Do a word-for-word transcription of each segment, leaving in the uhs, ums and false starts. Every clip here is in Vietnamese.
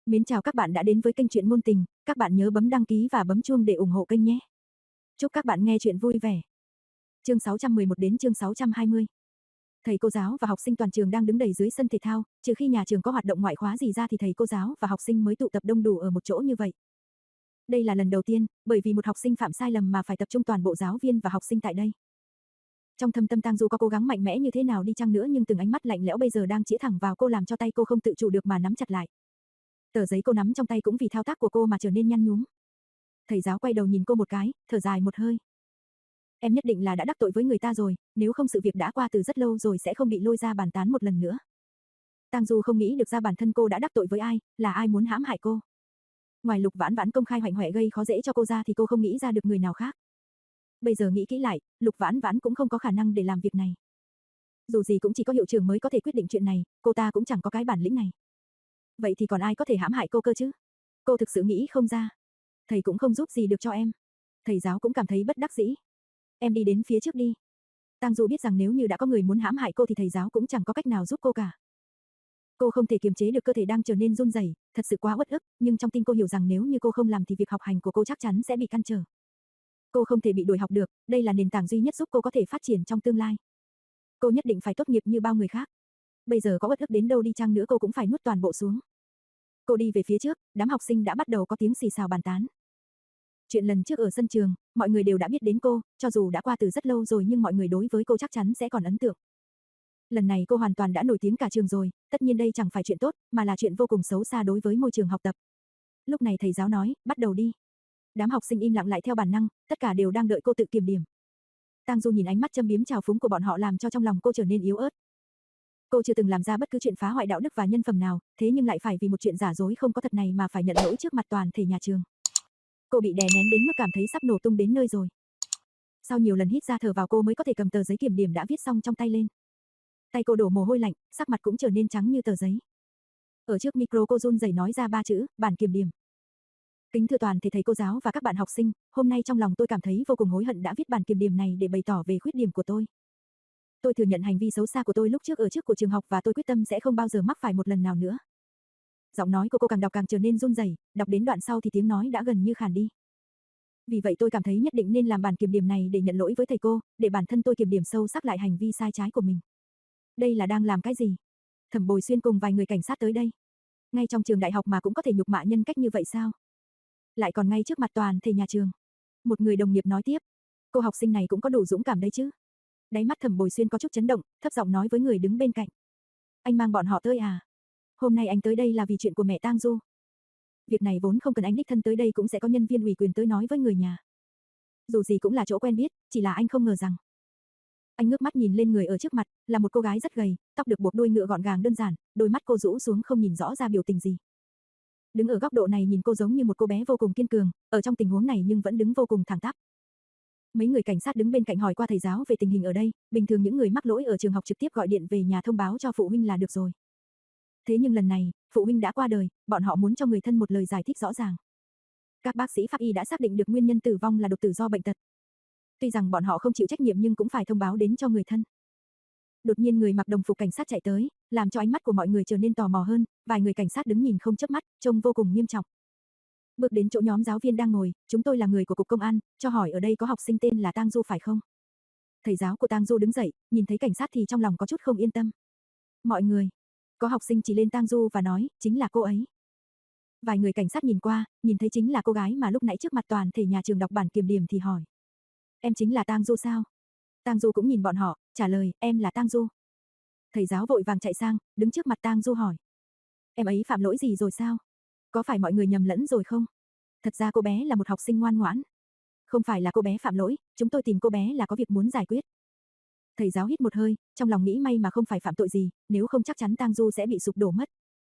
Mến chào các bạn đã đến với kênh Truyện Ngôn Tình, các bạn nhớ bấm đăng ký và bấm chuông để ủng hộ kênh nhé. Chúc các bạn nghe chuyện vui vẻ. Chương sáu trăm mười một đến chương sáu trăm hai mươi. Thầy cô giáo và học sinh toàn trường đang đứng đầy dưới sân thể thao, trừ khi nhà trường có hoạt động ngoại khóa gì ra thì thầy cô giáo và học sinh mới tụ tập đông đủ ở một chỗ như vậy. Đây là lần đầu tiên, bởi vì một học sinh phạm sai lầm mà phải tập trung toàn bộ giáo viên và học sinh tại đây. Trong thâm tâm Tang Du có cố gắng mạnh mẽ như thế nào đi chăng nữa nhưng từng ánh mắt lạnh lẽo bây giờ đang chĩa thẳng vào cô làm cho tay cô không tự chủ được mà nắm chặt lại. Tờ giấy cô nắm trong tay cũng vì thao tác của cô mà trở nên nhăn nhúm. Thầy giáo quay đầu nhìn cô một cái, thở dài một hơi. Em nhất định là đã đắc tội với người ta rồi, nếu không sự việc đã qua từ rất lâu rồi sẽ không bị lôi ra bàn tán một lần nữa. Tang Du không nghĩ được ra bản thân cô đã đắc tội với ai, là ai muốn hãm hại cô. Ngoài Lục Vãn Vãn công khai hoạnh hoẹ gây khó dễ cho cô ra thì cô không nghĩ ra được người nào khác. Bây giờ nghĩ kỹ lại, Lục Vãn Vãn cũng không có khả năng để làm việc này. Dù gì cũng chỉ có hiệu trưởng mới có thể quyết định chuyện này, cô ta cũng chẳng có cái bản lĩnh này. Vậy thì còn ai có thể hãm hại cô cơ chứ? Cô thực sự nghĩ không ra. Thầy cũng không giúp gì được cho em. Thầy giáo cũng cảm thấy bất đắc dĩ. Em đi đến phía trước đi. Tang Du biết rằng nếu như đã có người muốn hãm hại cô thì thầy giáo cũng chẳng có cách nào giúp cô cả. Cô không thể kiềm chế được cơ thể đang trở nên run rẩy, thật sự quá uất ức, nhưng trong tim cô hiểu rằng nếu như cô không làm thì việc học hành của cô chắc chắn sẽ bị ngăn trở. Cô không thể bị đuổi học được, đây là nền tảng duy nhất giúp cô có thể phát triển trong tương lai. Cô nhất định phải tốt nghiệp như bao người khác. Bây giờ có uất ức đến đâu đi chăng nữa cô cũng phải nuốt toàn bộ xuống. Cô đi về phía trước, đám học sinh đã bắt đầu có tiếng xì xào bàn tán. Chuyện lần trước ở sân trường, mọi người đều đã biết đến cô, cho dù đã qua từ rất lâu rồi nhưng mọi người đối với cô chắc chắn sẽ còn ấn tượng. Lần này cô hoàn toàn đã nổi tiếng cả trường rồi, tất nhiên đây chẳng phải chuyện tốt, mà là chuyện vô cùng xấu xa đối với môi trường học tập. Lúc này thầy giáo nói, bắt đầu đi. Đám học sinh im lặng lại theo bản năng, tất cả đều đang đợi cô tự kiểm điểm. Tang Du nhìn ánh mắt châm biếm trào phúng của bọn họ làm cho trong lòng cô trở nên yếu ớt. Cô chưa từng làm ra bất cứ chuyện phá hoại đạo đức và nhân phẩm nào, thế nhưng lại phải vì một chuyện giả dối không có thật này mà phải nhận lỗi trước mặt toàn thể nhà trường. Cô bị đè nén đến mức cảm thấy sắp nổ tung đến nơi rồi. Sau nhiều lần hít ra thở vào cô mới có thể cầm tờ giấy kiểm điểm đã viết xong trong tay lên. Tay cô đổ mồ hôi lạnh, sắc mặt cũng trở nên trắng như tờ giấy. Ở trước micro cô run rẩy nói ra ba chữ, bản kiểm điểm. Kính thưa toàn thể thầy cô giáo và các bạn học sinh, hôm nay trong lòng tôi cảm thấy vô cùng hối hận đã viết bản kiểm điểm này để bày tỏ về khuyết điểm của tôi. Tôi thừa nhận hành vi xấu xa của tôi lúc trước ở trước của trường học và tôi quyết tâm sẽ không bao giờ mắc phải một lần nào nữa. Giọng nói của cô càng đọc càng trở nên run rẩy, đọc đến đoạn sau thì tiếng nói đã gần như khàn đi. Vì vậy tôi cảm thấy nhất định nên làm bản kiểm điểm này để nhận lỗi với thầy cô, để bản thân tôi kiểm điểm sâu sắc lại hành vi sai trái của mình. Đây là đang làm cái gì? Thẩm Bồi Xuyên cùng vài người cảnh sát tới đây. Ngay trong trường đại học mà cũng có thể nhục mạ nhân cách như vậy sao? Lại còn ngay trước mặt toàn thể nhà trường. Một người đồng nghiệp nói tiếp, cô học sinh này cũng có đủ dũng cảm đấy chứ. Đáy mắt Thẩm Bồi Xuyên có chút chấn động, thấp giọng nói với người đứng bên cạnh. Anh mang bọn họ tới à? Hôm nay anh tới đây là vì chuyện của mẹ Tang Du. Việc này vốn không cần anh đích thân tới đây cũng sẽ có nhân viên ủy quyền tới nói với người nhà. Dù gì cũng là chỗ quen biết, chỉ là anh không ngờ rằng. Anh ngước mắt nhìn lên người ở trước mặt, là một cô gái rất gầy, tóc được buộc đuôi ngựa gọn gàng đơn giản, đôi mắt cô rũ xuống không nhìn rõ ra biểu tình gì. Đứng ở góc độ này nhìn cô giống như một cô bé vô cùng kiên cường, ở trong tình huống này nhưng vẫn đứng vô cùng thẳng tắp. Mấy người cảnh sát đứng bên cạnh hỏi qua thầy giáo về tình hình ở đây, bình thường những người mắc lỗi ở trường học trực tiếp gọi điện về nhà thông báo cho phụ huynh là được rồi. Thế nhưng lần này, phụ huynh đã qua đời, bọn họ muốn cho người thân một lời giải thích rõ ràng. Các bác sĩ pháp y đã xác định được nguyên nhân tử vong là đột tử do bệnh tật. Tuy rằng bọn họ không chịu trách nhiệm nhưng cũng phải thông báo đến cho người thân. Đột nhiên người mặc đồng phục cảnh sát chạy tới, làm cho ánh mắt của mọi người trở nên tò mò hơn, vài người cảnh sát đứng nhìn không chớp mắt, trông vô cùng nghiêm trọng. Bước đến chỗ nhóm giáo viên đang ngồi, chúng tôi là người của cục công an, cho hỏi ở đây có học sinh tên là Tang Du phải không? Thầy giáo của Tang Du đứng dậy, nhìn thấy cảnh sát thì trong lòng có chút không yên tâm. Mọi người, có học sinh chỉ lên Tang Du và nói, chính là cô ấy. Vài người cảnh sát nhìn qua, nhìn thấy chính là cô gái mà lúc nãy trước mặt toàn thể nhà trường đọc bản kiểm điểm thì hỏi. Em chính là Tang Du sao? Tang Du cũng nhìn bọn họ, trả lời, em là Tang Du. Thầy giáo vội vàng chạy sang, đứng trước mặt Tang Du hỏi. Em ấy phạm lỗi gì rồi sao? Có phải mọi người nhầm lẫn rồi không? Thật ra cô bé là một học sinh ngoan ngoãn. Không phải là cô bé phạm lỗi, chúng tôi tìm cô bé là có việc muốn giải quyết. Thầy giáo hít một hơi, trong lòng nghĩ may mà không phải phạm tội gì, nếu không chắc chắn Tang Du sẽ bị sụp đổ mất.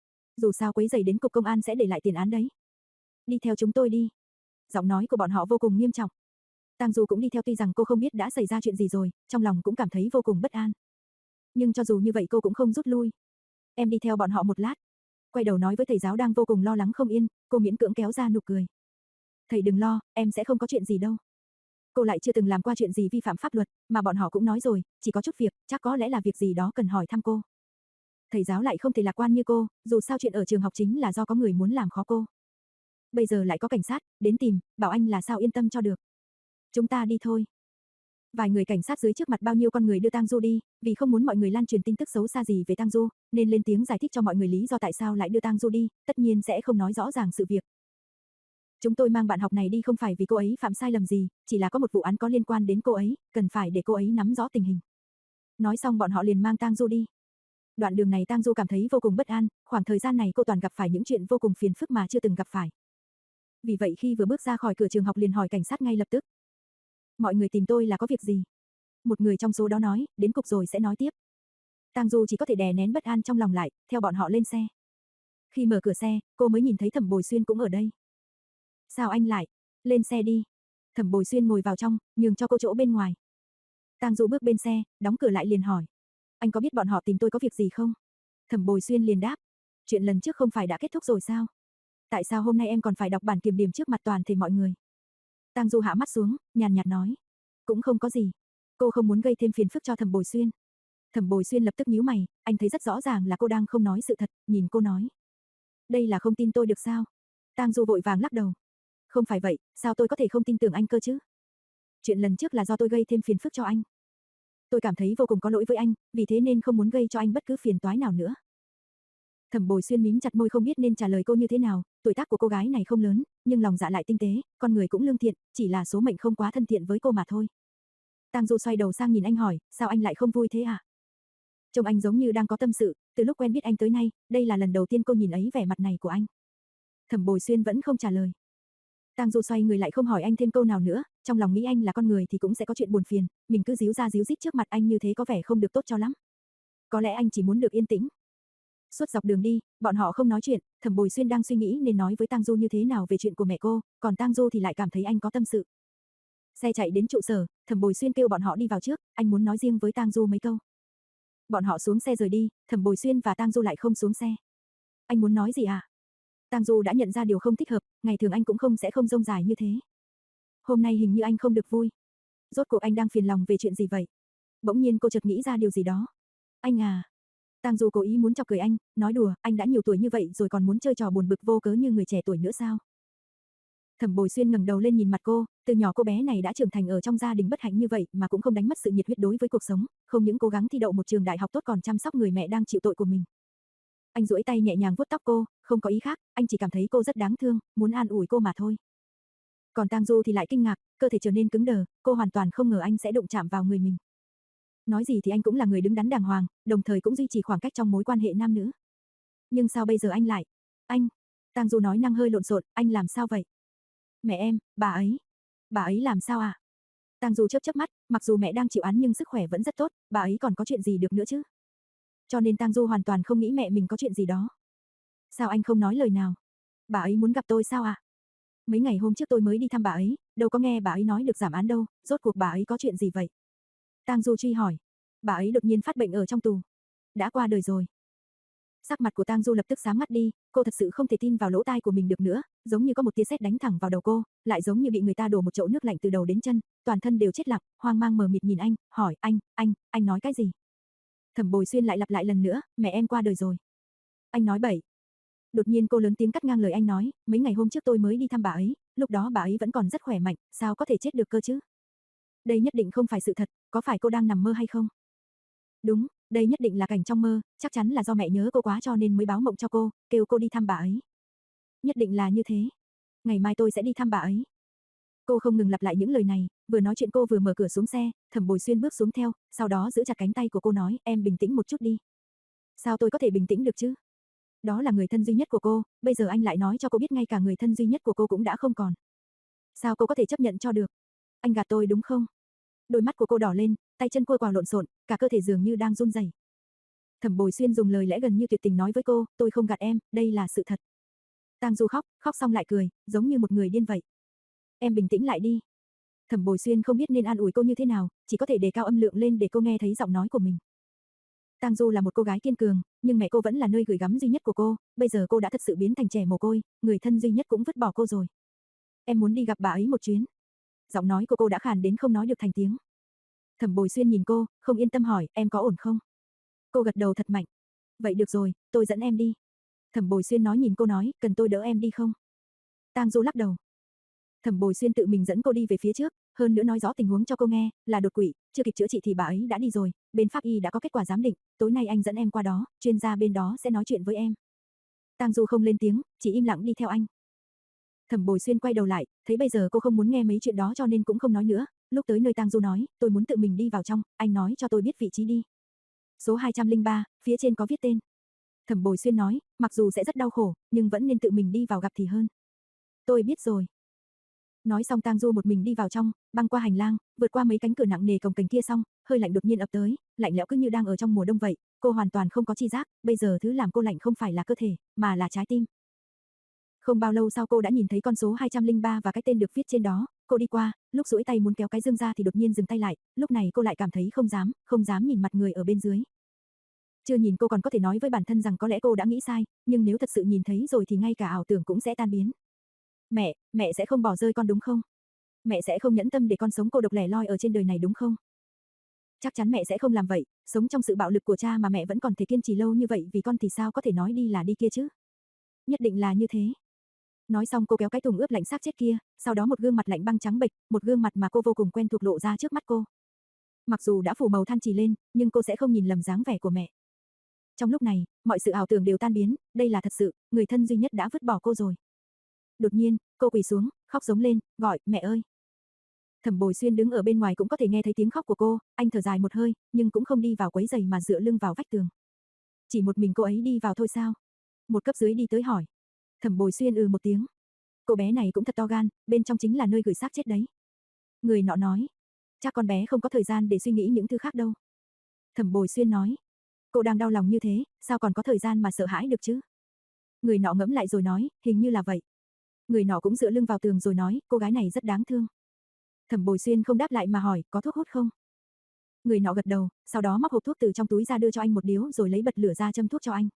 Dù sao quấy rầy đến cục công an sẽ để lại tiền án đấy. Đi theo chúng tôi đi. Giọng nói của bọn họ vô cùng nghiêm trọng. Tang Du cũng đi theo tuy rằng cô không biết đã xảy ra chuyện gì rồi, trong lòng cũng cảm thấy vô cùng bất an. Nhưng cho dù như vậy cô cũng không rút lui. Em đi theo bọn họ một lát. Quay đầu nói với thầy giáo đang vô cùng lo lắng không yên, cô miễn cưỡng kéo ra nụ cười. Thầy đừng lo, em sẽ không có chuyện gì đâu. Cô lại chưa từng làm qua chuyện gì vi phạm pháp luật, mà bọn họ cũng nói rồi, chỉ có chút việc, chắc có lẽ là việc gì đó cần hỏi thăm cô. Thầy giáo lại không thể lạc quan như cô, dù sao chuyện ở trường học chính là do có người muốn làm khó cô. Bây giờ lại có cảnh sát, đến tìm, bảo anh là sao yên tâm cho được. Chúng ta đi thôi. Vài người cảnh sát dưới trước mặt bao nhiêu con người đưa Tang Du đi, vì không muốn mọi người lan truyền tin tức xấu xa gì về Tang Du, nên lên tiếng giải thích cho mọi người lý do tại sao lại đưa Tang Du đi, tất nhiên sẽ không nói rõ ràng sự việc. Chúng tôi mang bạn học này đi không phải vì cô ấy phạm sai lầm gì, chỉ là có một vụ án có liên quan đến cô ấy, cần phải để cô ấy nắm rõ tình hình. Nói xong bọn họ liền mang Tang Du đi. Đoạn đường này Tang Du cảm thấy vô cùng bất an, khoảng thời gian này cô toàn gặp phải những chuyện vô cùng phiền phức mà chưa từng gặp phải. Vì vậy khi vừa bước ra khỏi cửa trường học liền hỏi cảnh sát ngay lập tức. Mọi người tìm tôi là có việc gì? Một người trong số đó nói, đến cục rồi sẽ nói tiếp. Tang Du chỉ có thể đè nén bất an trong lòng lại, theo bọn họ lên xe. Khi mở cửa xe, cô mới nhìn thấy Thẩm Bồi Xuyên cũng ở đây. Sao anh lại? Lên xe đi. Thẩm Bồi Xuyên ngồi vào trong, nhường cho cô chỗ bên ngoài. Tang Du bước bên xe, đóng cửa lại liền hỏi. Anh có biết bọn họ tìm tôi có việc gì không? Thẩm Bồi Xuyên liền đáp. Chuyện lần trước không phải đã kết thúc rồi sao? Tại sao hôm nay em còn phải đọc bản kiểm điểm trước mặt toàn thể mọi người? Tang Du hạ mắt xuống, nhàn nhạt nói. Cũng không có gì. Cô không muốn gây thêm phiền phức cho Thẩm Bồi Xuyên. Thẩm Bồi Xuyên lập tức nhíu mày, anh thấy rất rõ ràng là cô đang không nói sự thật, nhìn cô nói. Đây là không tin tôi được sao? Tang Du vội vàng lắc đầu. Không phải vậy, sao tôi có thể không tin tưởng anh cơ chứ? Chuyện lần trước là do tôi gây thêm phiền phức cho anh. Tôi cảm thấy vô cùng có lỗi với anh, vì thế nên không muốn gây cho anh bất cứ phiền toái nào nữa. Thẩm Bồi Xuyên mím chặt môi không biết nên trả lời cô như thế nào, tuổi tác của cô gái này không lớn, nhưng lòng dạ lại tinh tế, con người cũng lương thiện, chỉ là số mệnh không quá thân thiện với cô mà thôi. Tang Du xoay đầu sang nhìn anh hỏi, sao anh lại không vui thế à? Trông anh giống như đang có tâm sự, từ lúc quen biết anh tới nay, đây là lần đầu tiên cô nhìn ấy vẻ mặt này của anh. Thẩm Bồi Xuyên vẫn không trả lời. Tang Du xoay người lại không hỏi anh thêm câu nào nữa, trong lòng nghĩ anh là con người thì cũng sẽ có chuyện buồn phiền, mình cứ díu ra díu dít trước mặt anh như thế có vẻ không được tốt cho lắm. Có lẽ anh chỉ muốn được yên tĩnh. Suốt dọc đường đi, bọn họ không nói chuyện, Thẩm Bồi Xuyên đang suy nghĩ nên nói với Tang Du như thế nào về chuyện của mẹ cô, còn Tang Du thì lại cảm thấy anh có tâm sự. Xe chạy đến trụ sở, Thẩm Bồi Xuyên kêu bọn họ đi vào trước, anh muốn nói riêng với Tang Du mấy câu. Bọn họ xuống xe rời đi, Thẩm Bồi Xuyên và Tang Du lại không xuống xe. Anh muốn nói gì à? Tang Du đã nhận ra điều không thích hợp, ngày thường anh cũng không sẽ không rông dài như thế. Hôm nay hình như anh không được vui. Rốt cuộc anh đang phiền lòng về chuyện gì vậy? Bỗng nhiên cô chợt nghĩ ra điều gì đó. Anh à. Tang Du cố ý muốn chọc cười anh, nói đùa, anh đã nhiều tuổi như vậy rồi còn muốn chơi trò buồn bực vô cớ như người trẻ tuổi nữa sao? Thẩm Bồi Xuyên ngẩng đầu lên nhìn mặt cô, từ nhỏ cô bé này đã trưởng thành ở trong gia đình bất hạnh như vậy mà cũng không đánh mất sự nhiệt huyết đối với cuộc sống, không những cố gắng thi đậu một trường đại học tốt còn chăm sóc người mẹ đang chịu tội của mình. Anh duỗi tay nhẹ nhàng vuốt tóc cô, không có ý khác, anh chỉ cảm thấy cô rất đáng thương, muốn an ủi cô mà thôi. Còn Tang Du thì lại kinh ngạc, cơ thể trở nên cứng đờ, cô hoàn toàn không ngờ anh sẽ đụng chạm vào người mình. Nói gì thì anh cũng là người đứng đắn đàng hoàng, đồng thời cũng duy trì khoảng cách trong mối quan hệ nam nữ. Nhưng sao bây giờ anh lại? Anh, Tang Du nói năng hơi lộn xộn, anh làm sao vậy? Mẹ em, bà ấy. Bà ấy làm sao à? Tang Du chớp chớp mắt, mặc dù mẹ đang chịu án nhưng sức khỏe vẫn rất tốt, bà ấy còn có chuyện gì được nữa chứ? Cho nên Tang Du hoàn toàn không nghĩ mẹ mình có chuyện gì đó. Sao anh không nói lời nào? Bà ấy muốn gặp tôi sao à? Mấy ngày hôm trước tôi mới đi thăm bà ấy, đâu có nghe bà ấy nói được giảm án đâu, rốt cuộc bà ấy có chuyện gì vậy? Tang Du truy hỏi. Bà ấy đột nhiên phát bệnh ở trong tù. Đã qua đời rồi. Sắc mặt của Tang Du lập tức sáng ngắt đi, cô thật sự không thể tin vào lỗ tai của mình được nữa, giống như có một tia sét đánh thẳng vào đầu cô, lại giống như bị người ta đổ một chậu nước lạnh từ đầu đến chân, toàn thân đều chết lặng, hoang mang mờ mịt nhìn anh, hỏi anh, anh, anh nói cái gì? Thẩm Bồi Xuyên lại lặp lại lần nữa, mẹ em qua đời rồi. Anh nói bậy. Đột nhiên cô lớn tiếng cắt ngang lời anh nói, mấy ngày hôm trước tôi mới đi thăm bà ấy, lúc đó bà ấy vẫn còn rất khỏe mạnh, sao có thể chết được cơ chứ? Đây nhất định không phải sự thật, có phải cô đang nằm mơ hay không? Đúng, đây nhất định là cảnh trong mơ, chắc chắn là do mẹ nhớ cô quá cho nên mới báo mộng cho cô, kêu cô đi thăm bà ấy. Nhất định là như thế. Ngày mai tôi sẽ đi thăm bà ấy. Cô không ngừng lặp lại những lời này, vừa nói chuyện cô vừa mở cửa xuống xe, Thẩm Bồi Xuyên bước xuống theo, sau đó giữ chặt cánh tay của cô nói, em bình tĩnh một chút đi. Sao tôi có thể bình tĩnh được chứ? Đó là người thân duy nhất của cô, bây giờ anh lại nói cho cô biết ngay cả người thân duy nhất của cô cũng đã không còn. Sao cô có thể chấp nhận cho được? Anh gạt tôi đúng không? Đôi mắt của cô đỏ lên, tay chân cô quàng lộn xộn, cả cơ thể dường như đang run rẩy. Thẩm Bồi Xuyên dùng lời lẽ gần như tuyệt tình nói với cô, tôi không gạt em, đây là sự thật. Tang Du khóc, khóc xong lại cười, giống như một người điên vậy. Em bình tĩnh lại đi. Thẩm Bồi Xuyên không biết nên an ủi cô như thế nào, chỉ có thể đề cao âm lượng lên để cô nghe thấy giọng nói của mình. Tang Du là một cô gái kiên cường, nhưng mẹ cô vẫn là nơi gửi gắm duy nhất của cô, bây giờ cô đã thật sự biến thành trẻ mồ côi, người thân duy nhất cũng vứt bỏ cô rồi. Em muốn đi gặp bà ấy một chuyến. Giọng nói của cô đã khàn đến không nói được thành tiếng. Thẩm Bồi Xuyên nhìn cô, không yên tâm hỏi, em có ổn không? Cô gật đầu thật mạnh. Vậy được rồi, tôi dẫn em đi. Thẩm Bồi Xuyên nói nhìn cô nói, cần tôi đỡ em đi không? Tang Du lắc đầu. Thẩm Bồi Xuyên tự mình dẫn cô đi về phía trước, hơn nữa nói rõ tình huống cho cô nghe, là đột quỵ, chưa kịp chữa trị thì bà ấy đã đi rồi, bên pháp y đã có kết quả giám định, tối nay anh dẫn em qua đó, chuyên gia bên đó sẽ nói chuyện với em. Tang Du không lên tiếng, chỉ im lặng đi theo anh. Thẩm Bồi Xuyên quay đầu lại, thấy bây giờ cô không muốn nghe mấy chuyện đó cho nên cũng không nói nữa, lúc tới nơi Tang Du nói, tôi muốn tự mình đi vào trong, anh nói cho tôi biết vị trí đi. Số hai trăm linh ba, phía trên có viết tên. Thẩm Bồi Xuyên nói, mặc dù sẽ rất đau khổ, nhưng vẫn nên tự mình đi vào gặp thì hơn. Tôi biết rồi. Nói xong Tang Du một mình đi vào trong, băng qua hành lang, vượt qua mấy cánh cửa nặng nề cồng kềnh kia xong, hơi lạnh đột nhiên ập tới, lạnh lẽo cứ như đang ở trong mùa đông vậy, cô hoàn toàn không có chi giác, bây giờ thứ làm cô lạnh không phải là cơ thể, mà là trái tim. Không bao lâu sau cô đã nhìn thấy con số hai trăm linh ba và cái tên được viết trên đó, cô đi qua, lúc duỗi tay muốn kéo cái dương ra thì đột nhiên dừng tay lại, lúc này cô lại cảm thấy không dám, không dám nhìn mặt người ở bên dưới. Chưa nhìn cô còn có thể nói với bản thân rằng có lẽ cô đã nghĩ sai, nhưng nếu thật sự nhìn thấy rồi thì ngay cả ảo tưởng cũng sẽ tan biến. Mẹ, mẹ sẽ không bỏ rơi con đúng không? Mẹ sẽ không nhẫn tâm để con sống cô độc lẻ loi ở trên đời này đúng không? Chắc chắn mẹ sẽ không làm vậy, sống trong sự bạo lực của cha mà mẹ vẫn còn thể kiên trì lâu như vậy vì con thì sao có thể nói đi là đi kia chứ? Nhất định là như thế. Nói xong cô kéo cái thùng ướp lạnh xác chết kia, sau đó một gương mặt lạnh băng trắng bệch, một gương mặt mà cô vô cùng quen thuộc lộ ra trước mắt cô. Mặc dù đã phủ màu than chỉ lên, nhưng cô sẽ không nhìn lầm dáng vẻ của mẹ. Trong lúc này, mọi sự ảo tưởng đều tan biến, đây là thật sự, người thân duy nhất đã vứt bỏ cô rồi. Đột nhiên, cô quỳ xuống, khóc giống lên, gọi, mẹ ơi. Thẩm Bồi Xuyên đứng ở bên ngoài cũng có thể nghe thấy tiếng khóc của cô, anh thở dài một hơi, nhưng cũng không đi vào quấy giày mà dựa lưng vào vách tường. Chỉ một mình cô ấy đi vào thôi sao? Một cấp dưới đi tới hỏi. Thẩm Bồi Xuyên ừ một tiếng. Cô bé này cũng thật to gan, bên trong chính là nơi gửi xác chết đấy. Người nọ nói. Chắc con bé không có thời gian để suy nghĩ những thứ khác đâu. Thẩm Bồi Xuyên nói. Cô đang đau lòng như thế, sao còn có thời gian mà sợ hãi được chứ? Người nọ ngẫm lại rồi nói, hình như là vậy. Người nọ cũng dựa lưng vào tường rồi nói, cô gái này rất đáng thương. Thẩm Bồi Xuyên không đáp lại mà hỏi, có thuốc hút không? Người nọ gật đầu, sau đó móc hộp thuốc từ trong túi ra đưa cho anh một điếu rồi lấy bật lửa ra châm thuốc cho anh.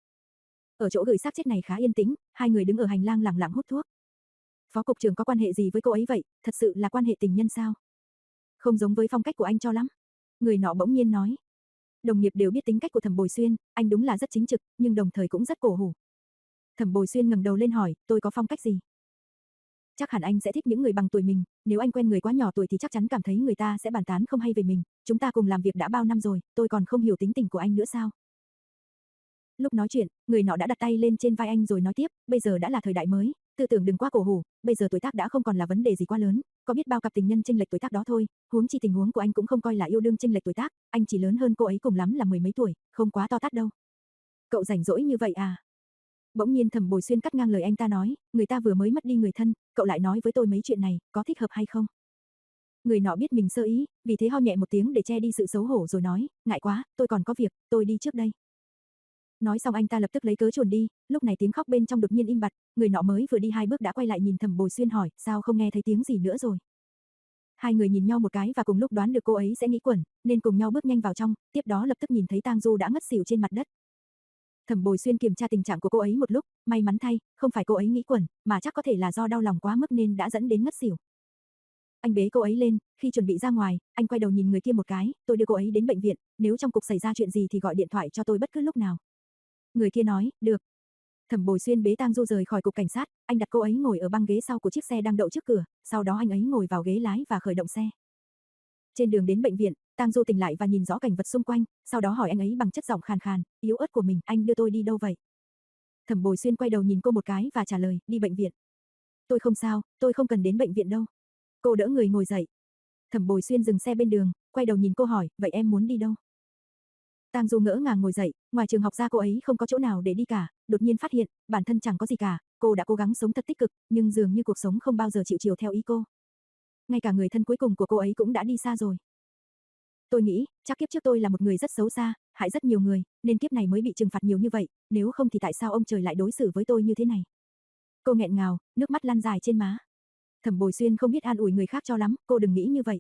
Ở chỗ gửi xác chết này khá yên tĩnh, hai người đứng ở hành lang lặng lặng hút thuốc. Phó cục trưởng có quan hệ gì với cô ấy vậy, thật sự là quan hệ tình nhân sao? Không giống với phong cách của anh cho lắm. Người nọ bỗng nhiên nói. Đồng nghiệp đều biết tính cách của Thẩm Bồi Xuyên, anh đúng là rất chính trực, nhưng đồng thời cũng rất cổ hủ. Thẩm Bồi Xuyên ngẩng đầu lên hỏi, tôi có phong cách gì? Chắc hẳn anh sẽ thích những người bằng tuổi mình, nếu anh quen người quá nhỏ tuổi thì chắc chắn cảm thấy người ta sẽ bàn tán không hay về mình, chúng ta cùng làm việc đã bao năm rồi, tôi còn không hiểu tính tình của anh nữa sao? Lúc nói chuyện, người nọ đã đặt tay lên trên vai anh rồi nói tiếp, bây giờ đã là thời đại mới, tư tưởng đừng quá cổ hủ, bây giờ tuổi tác đã không còn là vấn đề gì quá lớn, có biết bao cặp tình nhân chênh lệch tuổi tác đó thôi, huống chi tình huống của anh cũng không coi là yêu đương chênh lệch tuổi tác, anh chỉ lớn hơn cô ấy cùng lắm là mười mấy tuổi, không quá to tát đâu. Cậu rảnh rỗi như vậy à? Bỗng nhiên Thẩm Bồi Xuyên cắt ngang lời anh ta nói, người ta vừa mới mất đi người thân, cậu lại nói với tôi mấy chuyện này, có thích hợp hay không? Người nọ biết mình sơ ý, vì thế ho nhẹ một tiếng để che đi sự xấu hổ rồi nói, ngại quá, tôi còn có việc, tôi đi trước đây. Nói xong anh ta lập tức lấy cớ chuồn đi, lúc này tiếng khóc bên trong đột nhiên im bặt, người nọ mới vừa đi hai bước đã quay lại nhìn Thẩm Bồi Xuyên hỏi, sao không nghe thấy tiếng gì nữa rồi? Hai người nhìn nhau một cái và cùng lúc đoán được cô ấy sẽ nghĩ quẩn, nên cùng nhau bước nhanh vào trong, tiếp đó lập tức nhìn thấy Tang Du đã ngất xỉu trên mặt đất. Thẩm Bồi Xuyên kiểm tra tình trạng của cô ấy một lúc, may mắn thay, không phải cô ấy nghĩ quẩn, mà chắc có thể là do đau lòng quá mức nên đã dẫn đến ngất xỉu. Anh bế cô ấy lên, khi chuẩn bị ra ngoài, anh quay đầu nhìn người kia một cái, tôi đưa cô ấy đến bệnh viện, nếu trong cục xảy ra chuyện gì thì gọi điện thoại cho tôi bất cứ lúc nào. Người kia nói, được. Thẩm Bồi Xuyên bế Tang Du rời khỏi cục cảnh sát, anh đặt cô ấy ngồi ở băng ghế sau của chiếc xe đang đậu trước cửa, sau đó anh ấy ngồi vào ghế lái và khởi động xe. Trên đường đến bệnh viện, Tang Du tỉnh lại và nhìn rõ cảnh vật xung quanh, sau đó hỏi anh ấy bằng chất giọng khàn khàn, yếu ớt của mình, anh đưa tôi đi đâu vậy? Thẩm Bồi Xuyên quay đầu nhìn cô một cái và trả lời, đi bệnh viện. Tôi không sao, tôi không cần đến bệnh viện đâu. Cô đỡ người ngồi dậy. Thẩm Bồi Xuyên dừng xe bên đường, quay đầu nhìn cô hỏi, vậy em muốn đi đâu? Tang Du ngỡ ngàng ngồi dậy, ngoài trường học ra cô ấy không có chỗ nào để đi cả, đột nhiên phát hiện, bản thân chẳng có gì cả, cô đã cố gắng sống thật tích cực, nhưng dường như cuộc sống không bao giờ chịu chiều theo ý cô. Ngay cả người thân cuối cùng của cô ấy cũng đã đi xa rồi. Tôi nghĩ, chắc kiếp trước tôi là một người rất xấu xa, hại rất nhiều người, nên kiếp này mới bị trừng phạt nhiều như vậy, nếu không thì tại sao ông trời lại đối xử với tôi như thế này? Cô nghẹn ngào, nước mắt lăn dài trên má. Thẩm Bồi Xuyên không biết an ủi người khác cho lắm, cô đừng nghĩ như vậy.